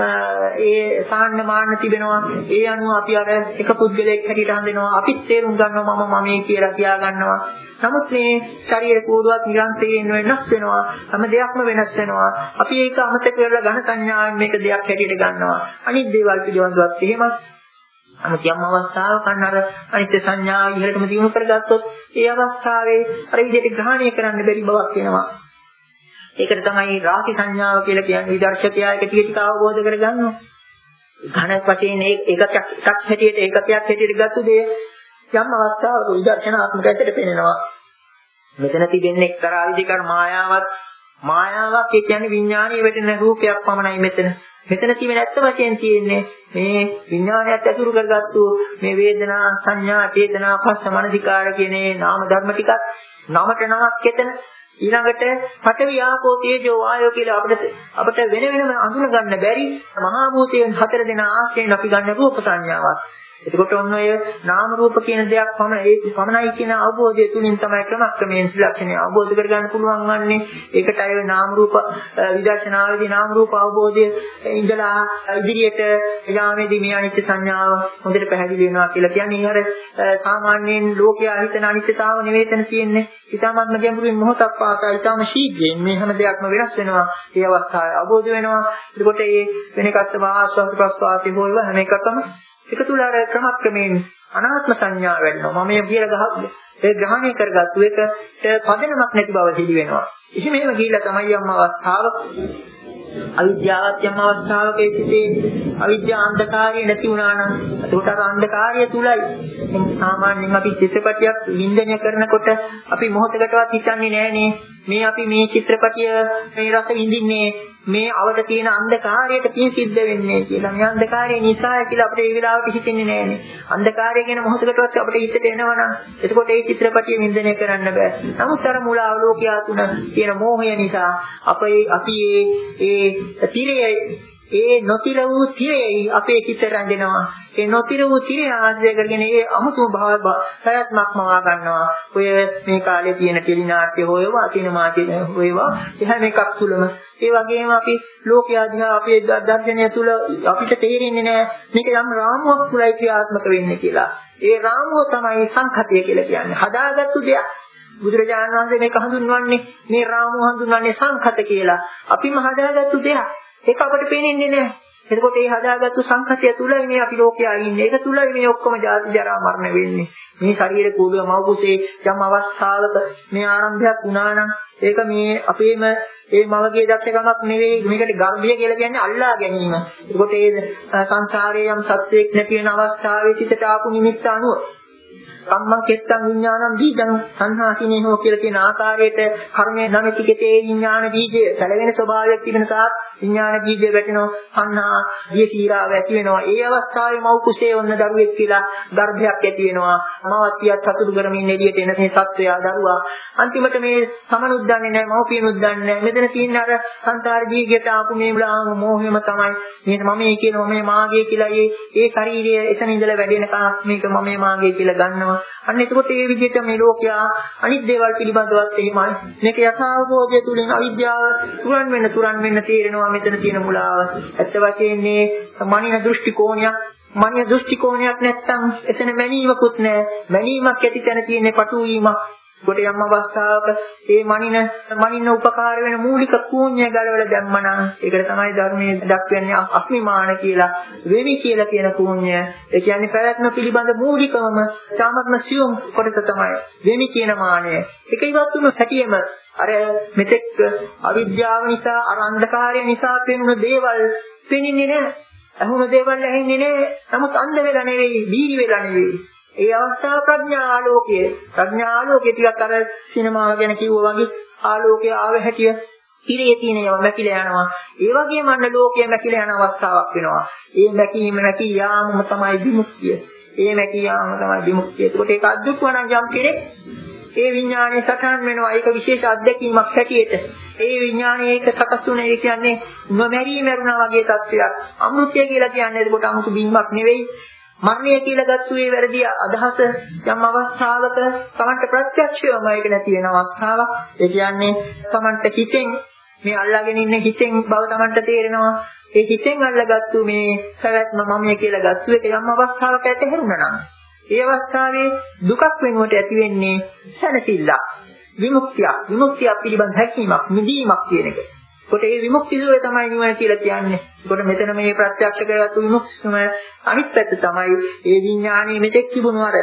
ඒ සාන්න මාන්න තිබෙනවා. ඒ අනුව අපි අර එක පුද්ගලයෙක් හැටියට හඳිනවා. අපිත් තේරුම් ගන්නවා මම මම කියලා කියා ගන්නවා. නමුත් මේ ශරීර කෝඩුවත් නිරන්තරයෙන් වෙනස් වෙනවා. හැම දෙයක්ම වෙනස් වෙනවා. අපි ඒක අමතක කරලා ඝන සංඥාවෙන් මේක දෙයක් හැටියට ගන්නවා. අනිත් දේවල් පිළිබඳවත් එහෙමත් අනිත් යම් අවස්ථාවක අර අනිත්‍ය සංඥාව ඉහළටම දියුණු කරගත්තොත් ඒ අවස්ථාවේ අර විදිහට ග්‍රහණය කරන්න බැරි බවක් එනවා. ඒකට තමයි රාශි සංඥාව කියලා කියන්නේ. විදර්ශකයා එක ටික ටික අවබෝධ කරගන්නවා. ඝන වශයෙන් ඒකක් එකක් හැටියට ඒකකයක් හැටියට ගත්ත දේ යම් අවස්ථාවක විදර්ශනාත්මක ඇත්තට පේනවා. මෙතන තිබෙන්නේ එක්තරා විදිහකට මායාවක් මායාවක් ඒ කියන්නේ විඥානීය වෙටෙන රූපයක් පමණයි මෙතන. මෙතන තියෙන ඇත්ත වශයෙන් තියෙන්නේ මේ විඥානයත් ඇසුරු කරගත්තු මේ වේදනා සංඥා චේතනා පස්ස මනසිකාර කියන නාම ධර්ම ටිකක් නමට නමක් එතන. ඊළඟට පඨවි ආපෝ තේජෝ වායෝ කියලා අපිට අපිට වෙන වෙනම අඳුන ගන්න බැරි මහා භූතයන් හතර දෙනා ආශ්‍රයෙන් අපි ගන්න රූප සංඥාවක්. එතකොට ඔන්න ඔය නාම රූප කියන දෙයක් පමණ ඒ පමණයි කියන අවබෝධය තුලින් තමයි ක්‍රමක්‍රමයෙන් ත්‍රිලක්ෂණය අවබෝධ කරගන්න පුළුවන් වන්නේ. ඒකට අය නාම රූප විදර්ශනාවේදී නාම රූප අවබෝධය ඉඳලා ඉදිරියට යාමේදී මේ අනිත්‍ය සංඥාව හොඳට පැහැදිලි වෙනවා කියලා කියන්නේ. අර සාමාන්‍යයෙන් ලෝකයා හිතන අනිත්‍යතාව නෙවෙයිතන තියෙන්නේ. ඊටමත්ම ගැඹුරින් මොහොතක් පාසා ඊටම ශීඝ්‍රයෙන් මේ හැම දෙයක්ම වෙනස් වෙනවා. ඒ අවස්ථාවේ අවබෝධ වෙනවා. එතකොට මේ වෙන එකත් ආස්වාද ප්‍රස්වාසී හොයව හැම එකකම එකතුල අර ක්‍රමක්‍රමයෙන් අනාත්ම සංඥා වැඩෙනවා. මම මේ කියලා ගහන්නේ ඒ ග්‍රහණය කරගත්තු එකට පදනමක් නැති බව හිලි වෙනවා. එහෙම එහෙම ගිහිල්ලා තමයි යම් අවස්ථාවක අවිද්‍යාවත් යම් අවස්ථාවක ඒ සිටේ අවිද්‍යා අන්ධකාරය නැති වුණා නම් ඒකට අර අන්ධකාරය තුලයි සාමාන්‍යයෙන් අපි චිත්‍රපටයක් වින්දනය කරනකොට අපි මොහොතකටවත් හිතන්නේ නෑනේ මේ අපි මේ චිත්‍රපටිය මේ රස විඳින්නේ මේ අවට තියෙන අන්ධකාරයට පින් සිද්ධ වෙන්නේ කියලා. මේ අන්ධකාරය නිසායි කියලා අපිට ඒ වෙලාවට හිතෙන්නේ නෑනේ. අන්ධකාරය ගැන මොහොතකටවත් අපිට හිතට එනවනම් එතකොට ඒ චිත්‍රපටිය වින්දනය කරන්න බෑ. නමුත් අර මූල අවලෝකයා තුන තියෙන මෝහය නිසා අපේ අපි ඒ ඒ තිරයේ ඒ නොතිර වූ තිරයේ අපේ චිත්ත රැඳෙනවා. ඒ නොතිර වූ තිරය ආශ්‍රය කරගෙන ඒ අමුතුම භාව ප්‍රයත්නක් මවා ගන්නවා. ඔය මේ කාලේ තියෙන ටෙලිනාට්‍ය හොයවා සිනමා හොයවා එහෙම එකක් තුලම ඒ වගේම අපි ලෝකයා දිහා අපේ දර්ශනය තුල අපිට තේරෙන්නේ නැහැ මේක යම් රාමුවක් තුලයි ක්‍රියාත්මක වෙන්නේ කියලා. ඒ රාමුව තමයි සංඛතය කියලා කියන්නේ. හදාගත්තු දෙයක්. බුදුරජාණන් වහන්සේ මේක හඳුන්වන්නේ මේ රාමුව හඳුන්වන්නේ සංඛත කියලා. අපිම හදාගත්තු දෙයක්. ඒක අපිට පේන්නේ නැහැ. එතකොට මේ හදාගත්තු සංඛතය තුලයි මේ අපි ලෝකයා ඉන්නේ. ඒක තුලයි මේ ඔක්කොම ජාති ජරා මරණ වෙන්නේ. මේ ශරීර කෝඩුව මවකුසේ යම් අවස්ථාවක මේ ආරම්භයක් වුණා නම් ඒක මේ අපේම ඒ මවගේ දක්ෂකමක් නෙවෙයි. මේකට ගර්භය කියලා කියන්නේ අල්ලා ගැනීම. එතකොට ඒ සංසාරයේ යම් සත්‍යයක් නැති වෙන අවස්ථාවේ සිතට ආපු නිමිත්ත අනුව කම්මං කෙත්තං විඥානං බීජං සංහාසිනේහෝ කියලා කියන ආකාරයට කර්මයේ නැමැති කෙතේ විඥාන බීජය සැලවෙන ස්වභාවයක් තිබෙන තාක් විඥාන බීජය වැටෙනවා සංහා දිය සීරාව ඇති වෙනවා. ඒ අවස්ථාවේ මව් කුසේ ඔන්න දරුවෙක් කියලා ගර්භයක් ඇති වෙනවා. මවත්ියත් සතුටු කරමින් එළියට එන මේ සත්වයා දරුවා අන්තිමට මේ සමනුත් දන්නේ නැහැ මව්පියනුත් දන්නේ නැහැ. මෙතන තියෙන අර සංසාර ජීවිතයට ආපු මේ බ්ලාම මෝහයම තමයි මේ මමයේ කියනවා මේ මාගේ කියලා ඒ ඒ ශරීරය එතන ඉඳලා වැඩෙන කාක් මේක මමයේ මාගේ කියලා ගන්නවා. අන්න එතකොට මේ විදිහට මේ ලෝකයා අනිත් දේවල් පිළිබඳවත් එහෙමයි. මේක යථාභෝධය තුලින් අවිද්‍යාව තුරන් වෙන තුරන් වෙන තේරෙනවා මෙතන තියෙන මුලාව. ඇත්ත වශයෙන්ම මේ මනින දෘෂ්ටි කෝණයක් මනින දෘෂ්ටි කෝණයක් නැත්තම් එතන මැනීමකුත් නැහැ. මැනීමක් ඇති තැන තියෙන්නේ පටු වීමක්. කොට යම් අවස්ථාවක මේ මනින මනින්න උපකාර වෙන මූලික කූඤ්ඤය ගලවලා දැම්මනම් ඒකට තමයි ධර්මයේ දක්වන්නේ අස්මිමාන කියලා වෙවි කියලා කියන කූඤ්ඤය. ඒ කියන්නේ පැවැත්ම පිළිබඳ මූලිකවම තාමත්ම සියුම් කොටස තමයි වෙමි කියන මානය. ඒක ඉවත් වුණු හැටියෙම අර මෙතෙක් අවිද්‍යාව නිසා අර අන්ධකාරය නිසා පෙනුන දේවල් පෙනෙන්නේ නැහැ. අහුන දේවල් ඇහෙන්නේ නැහැ. නමුත් අන්ධ වෙලා නෙවෙයි, බීරි වෙලා නෙවෙයි. ඒ අවස්ථාව ප්‍රඥා ආලෝකයේ ප්‍රඥා ආලෝකයේ ටිකක් අර සිනමාව ගැන කිව්වා වගේ ආලෝකයේ ආව හැටිය ඉරේ තියෙන ඒවා මැකිලා යනවා. ඒ වගේම අන්න ලෝකයේ මැකිලා යන අවස්ථාවක් වෙනවා. ඒ මැකීම මැකී යාමම තමයි විමුක්තිය. ඒ මැකී යාම තමයි විමුක්තිය. ඒකට ඒක අද්දුක්වන යම් කෙනෙක් ඒ විඥානයේ සටහන් වෙනවා. ඒක විශේෂ අත්දැකීමක් හැටියට. ඒ විඥානයේ ඒක සකස් වුණ ඒ කියන්නේ නොමැරී මරුණා වගේ තත්ත්වයක්. අමෘතය කියලා කියන්නේ ඒකට 아무තු බිම්මක් නෙවෙයි. මරණය කියලා ගත්තු ඒ වැරදි අදහස යම් අවස්ථාවක තමන්ට ප්‍රත්‍යක්ෂවම ඒක නැති වෙන අවස්ථාවක්. ඒ කියන්නේ තමන්ට හිතෙන් මේ අල්ලාගෙන ඉන්න හිතෙන් බව තමන්ට තේරෙනවා. ඒ හිතෙන් අල්ලාගත්තු මේ සවැත්ම මමයේ කියලා ගත්තු එක යම් අවස්ථාවක ඇතහැරුණා නම් ඒ අවස්ථාවේ දුකක් වෙනුවට ඇති වෙන්නේ සැනසෙල්ලක්, විමුක්තියක්, විමුක්තිය පිළිබඳ හැකීමක්, මිදීමක් කියන එක. කොට ඒ විමුක්තිය තමයි නිවන කියලා කියන්නේ. කොට මෙතන මේ ප්‍රත්‍යක්ෂ කරගත්තු විමුක්තියම අනිත් පැත්ත තමයි ඒ විඥානයේ මෙතෙක් තිබුණු අර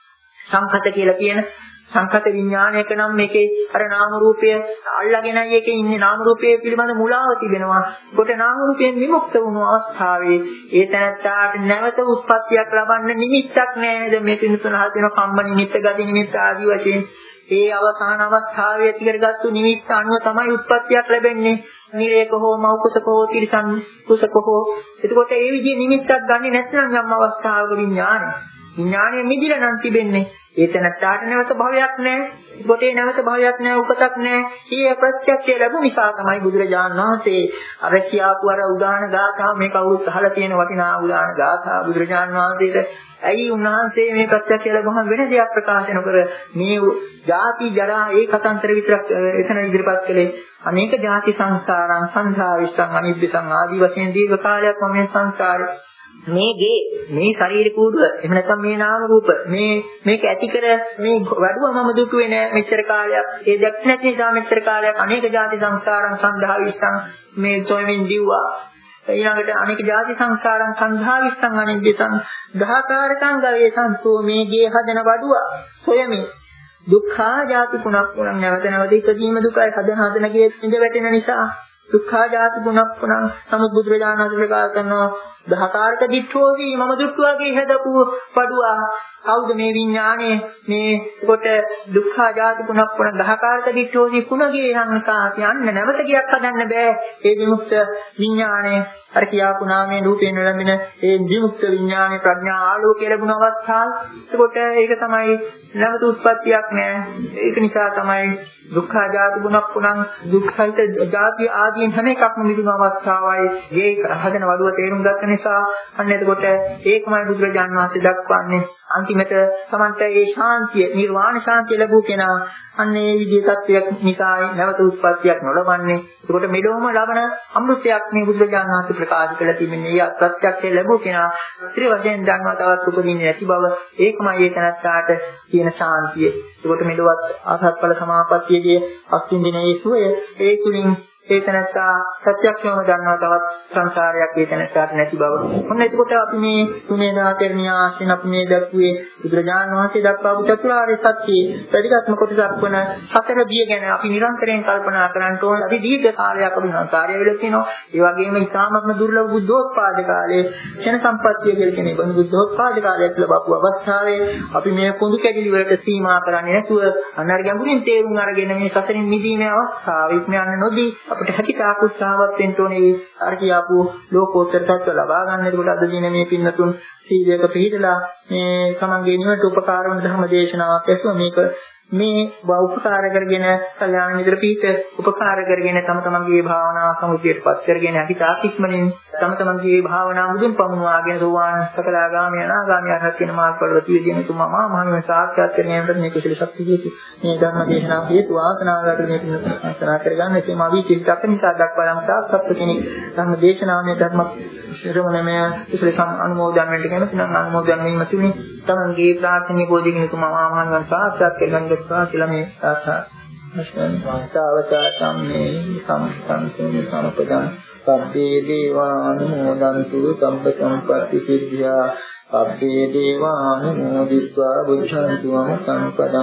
සංකත කියලා කියන සංකත විඥානයක නම් මේකේ අර නාම රූපය අල්ලාගෙනයි එකේ ඉන්නේ. නාම රූපයේ පිළිබඳ මුලාව තිබෙනවා. කොට නාම රූපයෙන් විමුක්ත වුණු අවස්ථාවේ ඒ තැනත්තාට නැවත උත්පත්තියක් ලබන්න නිමිත්තක් නැහැ. දැන් මේ පින්තුන හද වෙන කම්ම නිමිත්ත, ගති නිමිත්ත ආදී වශයෙන් ඒ අවසාන අවස්ථාවේ ඇති කරගත්තු නිමිත්ත අනුව තමයි උත්පත්තියක් ලැබෙන්නේ. නිරේක හෝ මෞකසක හෝ තිරිසන් කුසක හෝ. එතකොට ඒ විදිහේ නිමිත්තක් ගන්නේ නැත්නම් යම් අවස්ථාවක විඥානය. විඥානය මිදිලා නම් තිබෙන්නේ. ඒ තැනට නැවත භවයක් නැහැ. ඒකට නැවත භවයක් නැහැ, උපතක් නැහැ. මේ ප්‍රත්‍යක්ෂය ලැබු නිසා තමයි බුදුරජාණන් වහන්සේ අර කියාපු අර උදාන ගාථා මේ කවුරුත් අහලා තියෙන වටිනා උදාන ගාථා බුදුරජාණන් වහන්සේට ඇයි උන්වහන්සේ මේ ප්‍රත්‍යක්ෂය ලැබුවම වෙන දෙයක් ප්‍රකාශ නොකර මේ ජාති ජරා ඒ කතන්තර විතරක් එතන ඉදිරිපත් කළේ. අනේක ජාති සංසාරං සංසාරිස්සං අනිබ්බසං ආදී වශයෙන් දීර්ඝ කාලයක් මම මේ සංසාරේ මේ ගේ මේ ශරීර කූඩුව එහෙම නැත්නම් මේ නාම රූප මේ මේක ඇති කර මේ වැඩුව මම දුටුවේ නෑ මෙච්චර කාලයක්. ඒ දැක් නැති නිසා මෙච්චර කාලයක් අනේක ජාති සංසාරං සංධාවිස්සං මේ තොයමින් දිව්වා. ඊළඟට අනේක ජාති සංසාරං සංධාවිස්සං අනිබ්බසං දහකාරකං ගවේ සන්තෝ මේ ගේ හදන වඩුව සොයමින් දුක්ඛා ජාති පුනක් පුනක් නැවත නැවත ඉදීම දුකයි හදන හදන ගේ ඉඳ වැටෙන නිසා දුක්ඛා ජාති පුනක් පුනක් සමුත් බුදුරජාණන් වහන්සේ ප්‍රකාශ කරනවා දහකාරක දිට්ඨෝදී මම දුට්ටුවාගේ හදපු වඩුවා. කවුද මේ විඥානේ මේ කොට දුක්ඛා ජාති පුනක් පුනක් දහකාරක දිට්ඨෝදී පුනගේ යන්නකා යන්න නැවත ගියක් හදන්න බෑ. ඒ විමුක්ත විඥානේ අර කියාපු නාමයේ රූපේන ලැබෙන ඒ විමුක්ත විඥානේ ප්‍රඥා ආලෝකය ලැබුණ අවස්ථාව. ඒකට ඒක තමයි නැවත උත්පත්තියක් නෑ. ඒක නිසා තමයි දුක්ඛා ජාති පුනක් පුනක් දුක් සහිත ජාති ආදීන් හැම එකක්ම මිදුණු අවස්ථාවයි. ඒ හදන වඩුව තේරුම් ගත්ත නිසා අන්න එතකොට ඒකමයි බුදුරජාණන් වහන්සේ දක්වන්නේ. අන්තිමට සමන්ත ඒ ශාන්තිය නිර්වාණ ශාන්තිය ලැබුව කෙනා අන්න ඒ විදිහේ තත්වයක් නිසා නැවත උත්පත්තියක් නොලබන්නේ. ඒකට මෙලොවම ලබන අමෘතයක් මේ බුදුරජාණන් වහන්සේ ප්‍රකාශ කළ තිබෙන්නේ. ඒ ප්‍රත්‍යක්ෂය ලැබුව කෙනා ත්‍රි වශයෙන් දන්වා තවත් උපදින්නේ නැති බව. ඒකමයි ඒ තනත්තාට තියෙන ශාන්තිය. ඒකට මෙලොවත් ආසත්ඵල සමාපත්තියේදී අත්විඳින ඒ සුවය ඒ තුලින් ඒ තනත්තා සත්‍යක්ෂවම දන්නවා තවත් සංසාරයක් ඒ තනත්තාට නැති බව. ඔන්න එතකොට අපි මේ තුනේ දාතරණිය ආශ්‍රයෙන් අපි මේ දක්ුවේ බුදුරජාණන් වහන්සේ දක්වාපු චතුරාර්ය සත්‍යයේ ප්‍රතිගත්ම කොටසක් වන සතර බිය ගැන අපි නිරන්තරයෙන් කල්පනා කරන්න ඕනේ. අපි දීර්ඝ කාලයක් අපි සංසාරය වෙලක් තියෙනවා. ඒ වගේම ඉතාමත්ම දුර්ලභ බුද්ධෝත්පාද කාලයේ ක්ෂණ සම්පත්තිය කියලා කියන බඳු බුද්ධෝත්පාද කාලයක් ලැබපු අවස්ථාවේ අපි මේ කුඳු කැඩිලි වලට සීමා කරන්නේ නැතුව අනර ගැඹුරින් තේරුම් අරගෙන මේ සතරින් මිදීමේ අවස්ථාව ඉක්මයන් නොදී අපිට හැකියාවක් උත්සාහවත් වෙන්න ඕනේ. අර කියාපු ලෝකෝත්තර තත්ත්ව ලබා ගන්න. ඒකට අද දින මේ පින්නතුන් සීලයක පිළිදලා මේ තමන්ගේ නිවට උපකාර වන ධර්ම දේශනාවක් ඇසුවා. මේක මේ උපකාර කරගෙන කල්යාණ මිත්‍ර පීඨ උපකාර කරගෙන තම තමන්ගේ භාවනා සමුදයටපත් කරගෙන හිතාක් ඉක්මනින් තම තමන්ගේ භාවනා මුදුන් පමුණවාගෙන සෝවාන් සකලාගාමී අනාගාමී අරහත් කියන මාර්ගවල තියෙන තුමා මහණෙනි සාක්ෂාත් කරගන්නට මේ කුසල ශක්තිය හේතු මේ ධර්ම දේශනාව හේතු වාසනාවකට මේ ප්‍රාර්ථනා කරගන්න. ඒකම අපි චිත්තක් නිසා දක්වලාම සාක්ෂාත් කෙනෙක් ධර්ම දේශනාවේ ධර්ම ශ්‍රවණමය කුසල අනුමෝදන් වෙන්න කැමති නම් අනුමෝදන් වීම තුලින් තමන්ගේ ප්‍රාර්ථනීය බෝධිකින තුමා මහණෙනි සාක්ෂාත් කරගන්න කියලා මේ ආසා මස්තන් වාතාවතා සම්මේ සම්සංසුනි සම්පදං සබ්බේ දේවානුමෝදන්තු සම්ප සම්පatti සිද්ධා සබ්බේ දේවානුමෝදිत्वा බුද්ධන්තු සම්පදං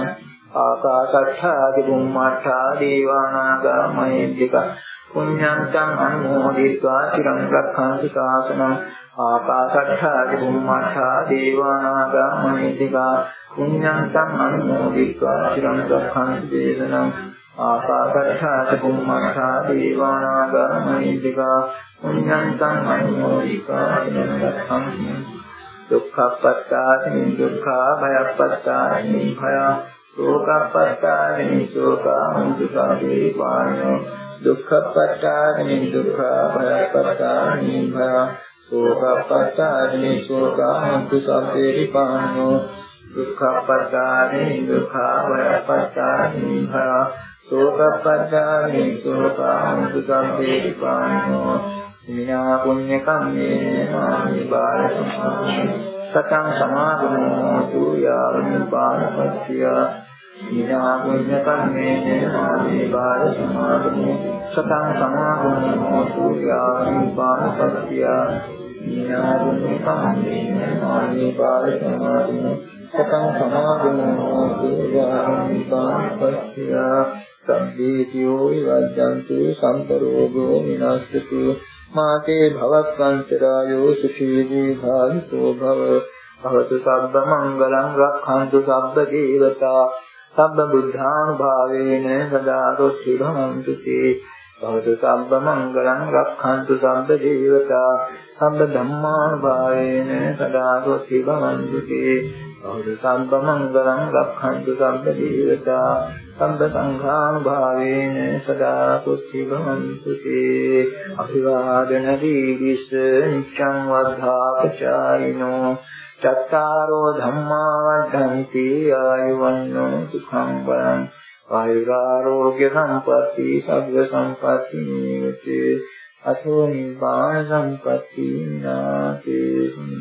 ආකාශට්ඨා දිබුම්මාඨා දේවානාගා මහිද්దిక පුඤ්ඤන්තං අනුමෝදිत्वा චිරං රක්ඛන්තු ශාසනං ආකාශට්ඨා දිබුම්මාඨා දේවානාගා මහිද්దిక පුඤ්ඤන්තං අනුමෝදිत्वा චිරං රක්ඛන්තු දේශනං ආකාශට්ඨා චුම්මඨා දේවානාගා මහිද්దిక පුඤ්ඤන්තං අනුමෝදිत्वा චිරං රක්ඛන්තු දුක්ඛප්පත්තානි දුක්ඛා භයප්පත්තානි භය ශෝකප්පත්තානි ශෝකා මුදුසාවේ වාණෝ දුක්ඛප්පත්තානි දුක්ඛා භයප්පත්තානි භය ශෝකප්පත්තානි ශෝකා මුදුසාවේ වාණෝ දුක්ඛප්පත්තානි දුක්ඛා භයප්පත්තානි භය ශෝකප්පත්තානි ශෝකා මුදුසාවේ වාණෝ විනා පුඤ්ඤ කම්මේ මානි බාල සම්මානි සතං සමාගමෝතු යාව නිපාතපත්තිය ඊනා පුඤ්ඤ කම්මේන මාමේ බාල සමාගමෝ සතං සමාගමෝතු යාව නිපාතපත්තිය ඊනා පුඤ්ඤ කම්මේන මාමේ බාල සමාගමෝ සතං සමාගමෝතු යාව නිපාතපත්තිය සම්දීතියෝ විවජ්ජන්තු සම්පරෝගෝ විනාශතු මාතේ භවත්වන්තරායෝ සුඛී දීඝායුතෝ භව භවතු සබ්බ මංගලං රක්ඛන්තු සබ්බ දේවතා සබ්බ බුද්ධානුභාවේන සදා රොච්චි භවන්තු තේ භවතු සබ්බ මංගලං රක්ඛන්තු සබ්බ දේවතා සබ්බ ධම්මානුභාවේන සදා රොච්චි භවන්තු තේ භවතු සබ්බ මංගලං රක්ඛන්තු සබ්බ දේවතා සම්බ සංඝානුභාවේන සදා පුච්චි භවන්තු තේ අභිවාදන දීවිස නිච්ඡං වද්ධාපචායිනෝ චත්තාරෝ ධම්මා වද්ධන්ති ආයුවන්නෝ සුඛං බලං ආයුරාෝග්‍ය සම්පatti සබ්බ සම්පatti නිවති අතෝ නිබ්බාන සම්පatti නාතේ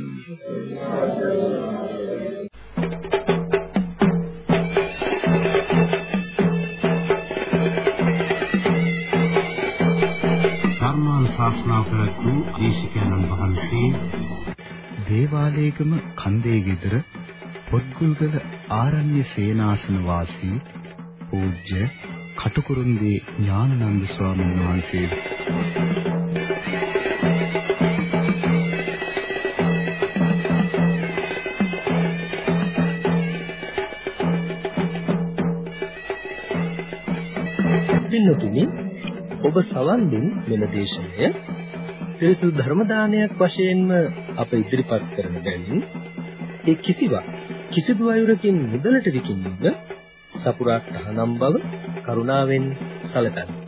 ශාස්ත්‍රා ප්‍රතු දේශිකානන් වහන්සේ දේවාලේගම කන්දේ ගෙදර පොත්ගුල්ගල ආරණ්‍ය සේනාසන වාසී පූජ්‍ය කටුකුරුන්දී ඥානানন্দ ස්වාමීන් වහන්සේ පින්නතුනි ඔබ සවන් දුන් මෙම දේශනය පිරිසුදු ධර්ම දානයක් වශයෙන්ම අප ඉදිරිපත් කරන බැවින් ඒ කිසිවක් කිසිදු අයුරකින් මුදලට විකිණීම සපුරා තහනම් බව කරුණාවෙන් සැලකන්න.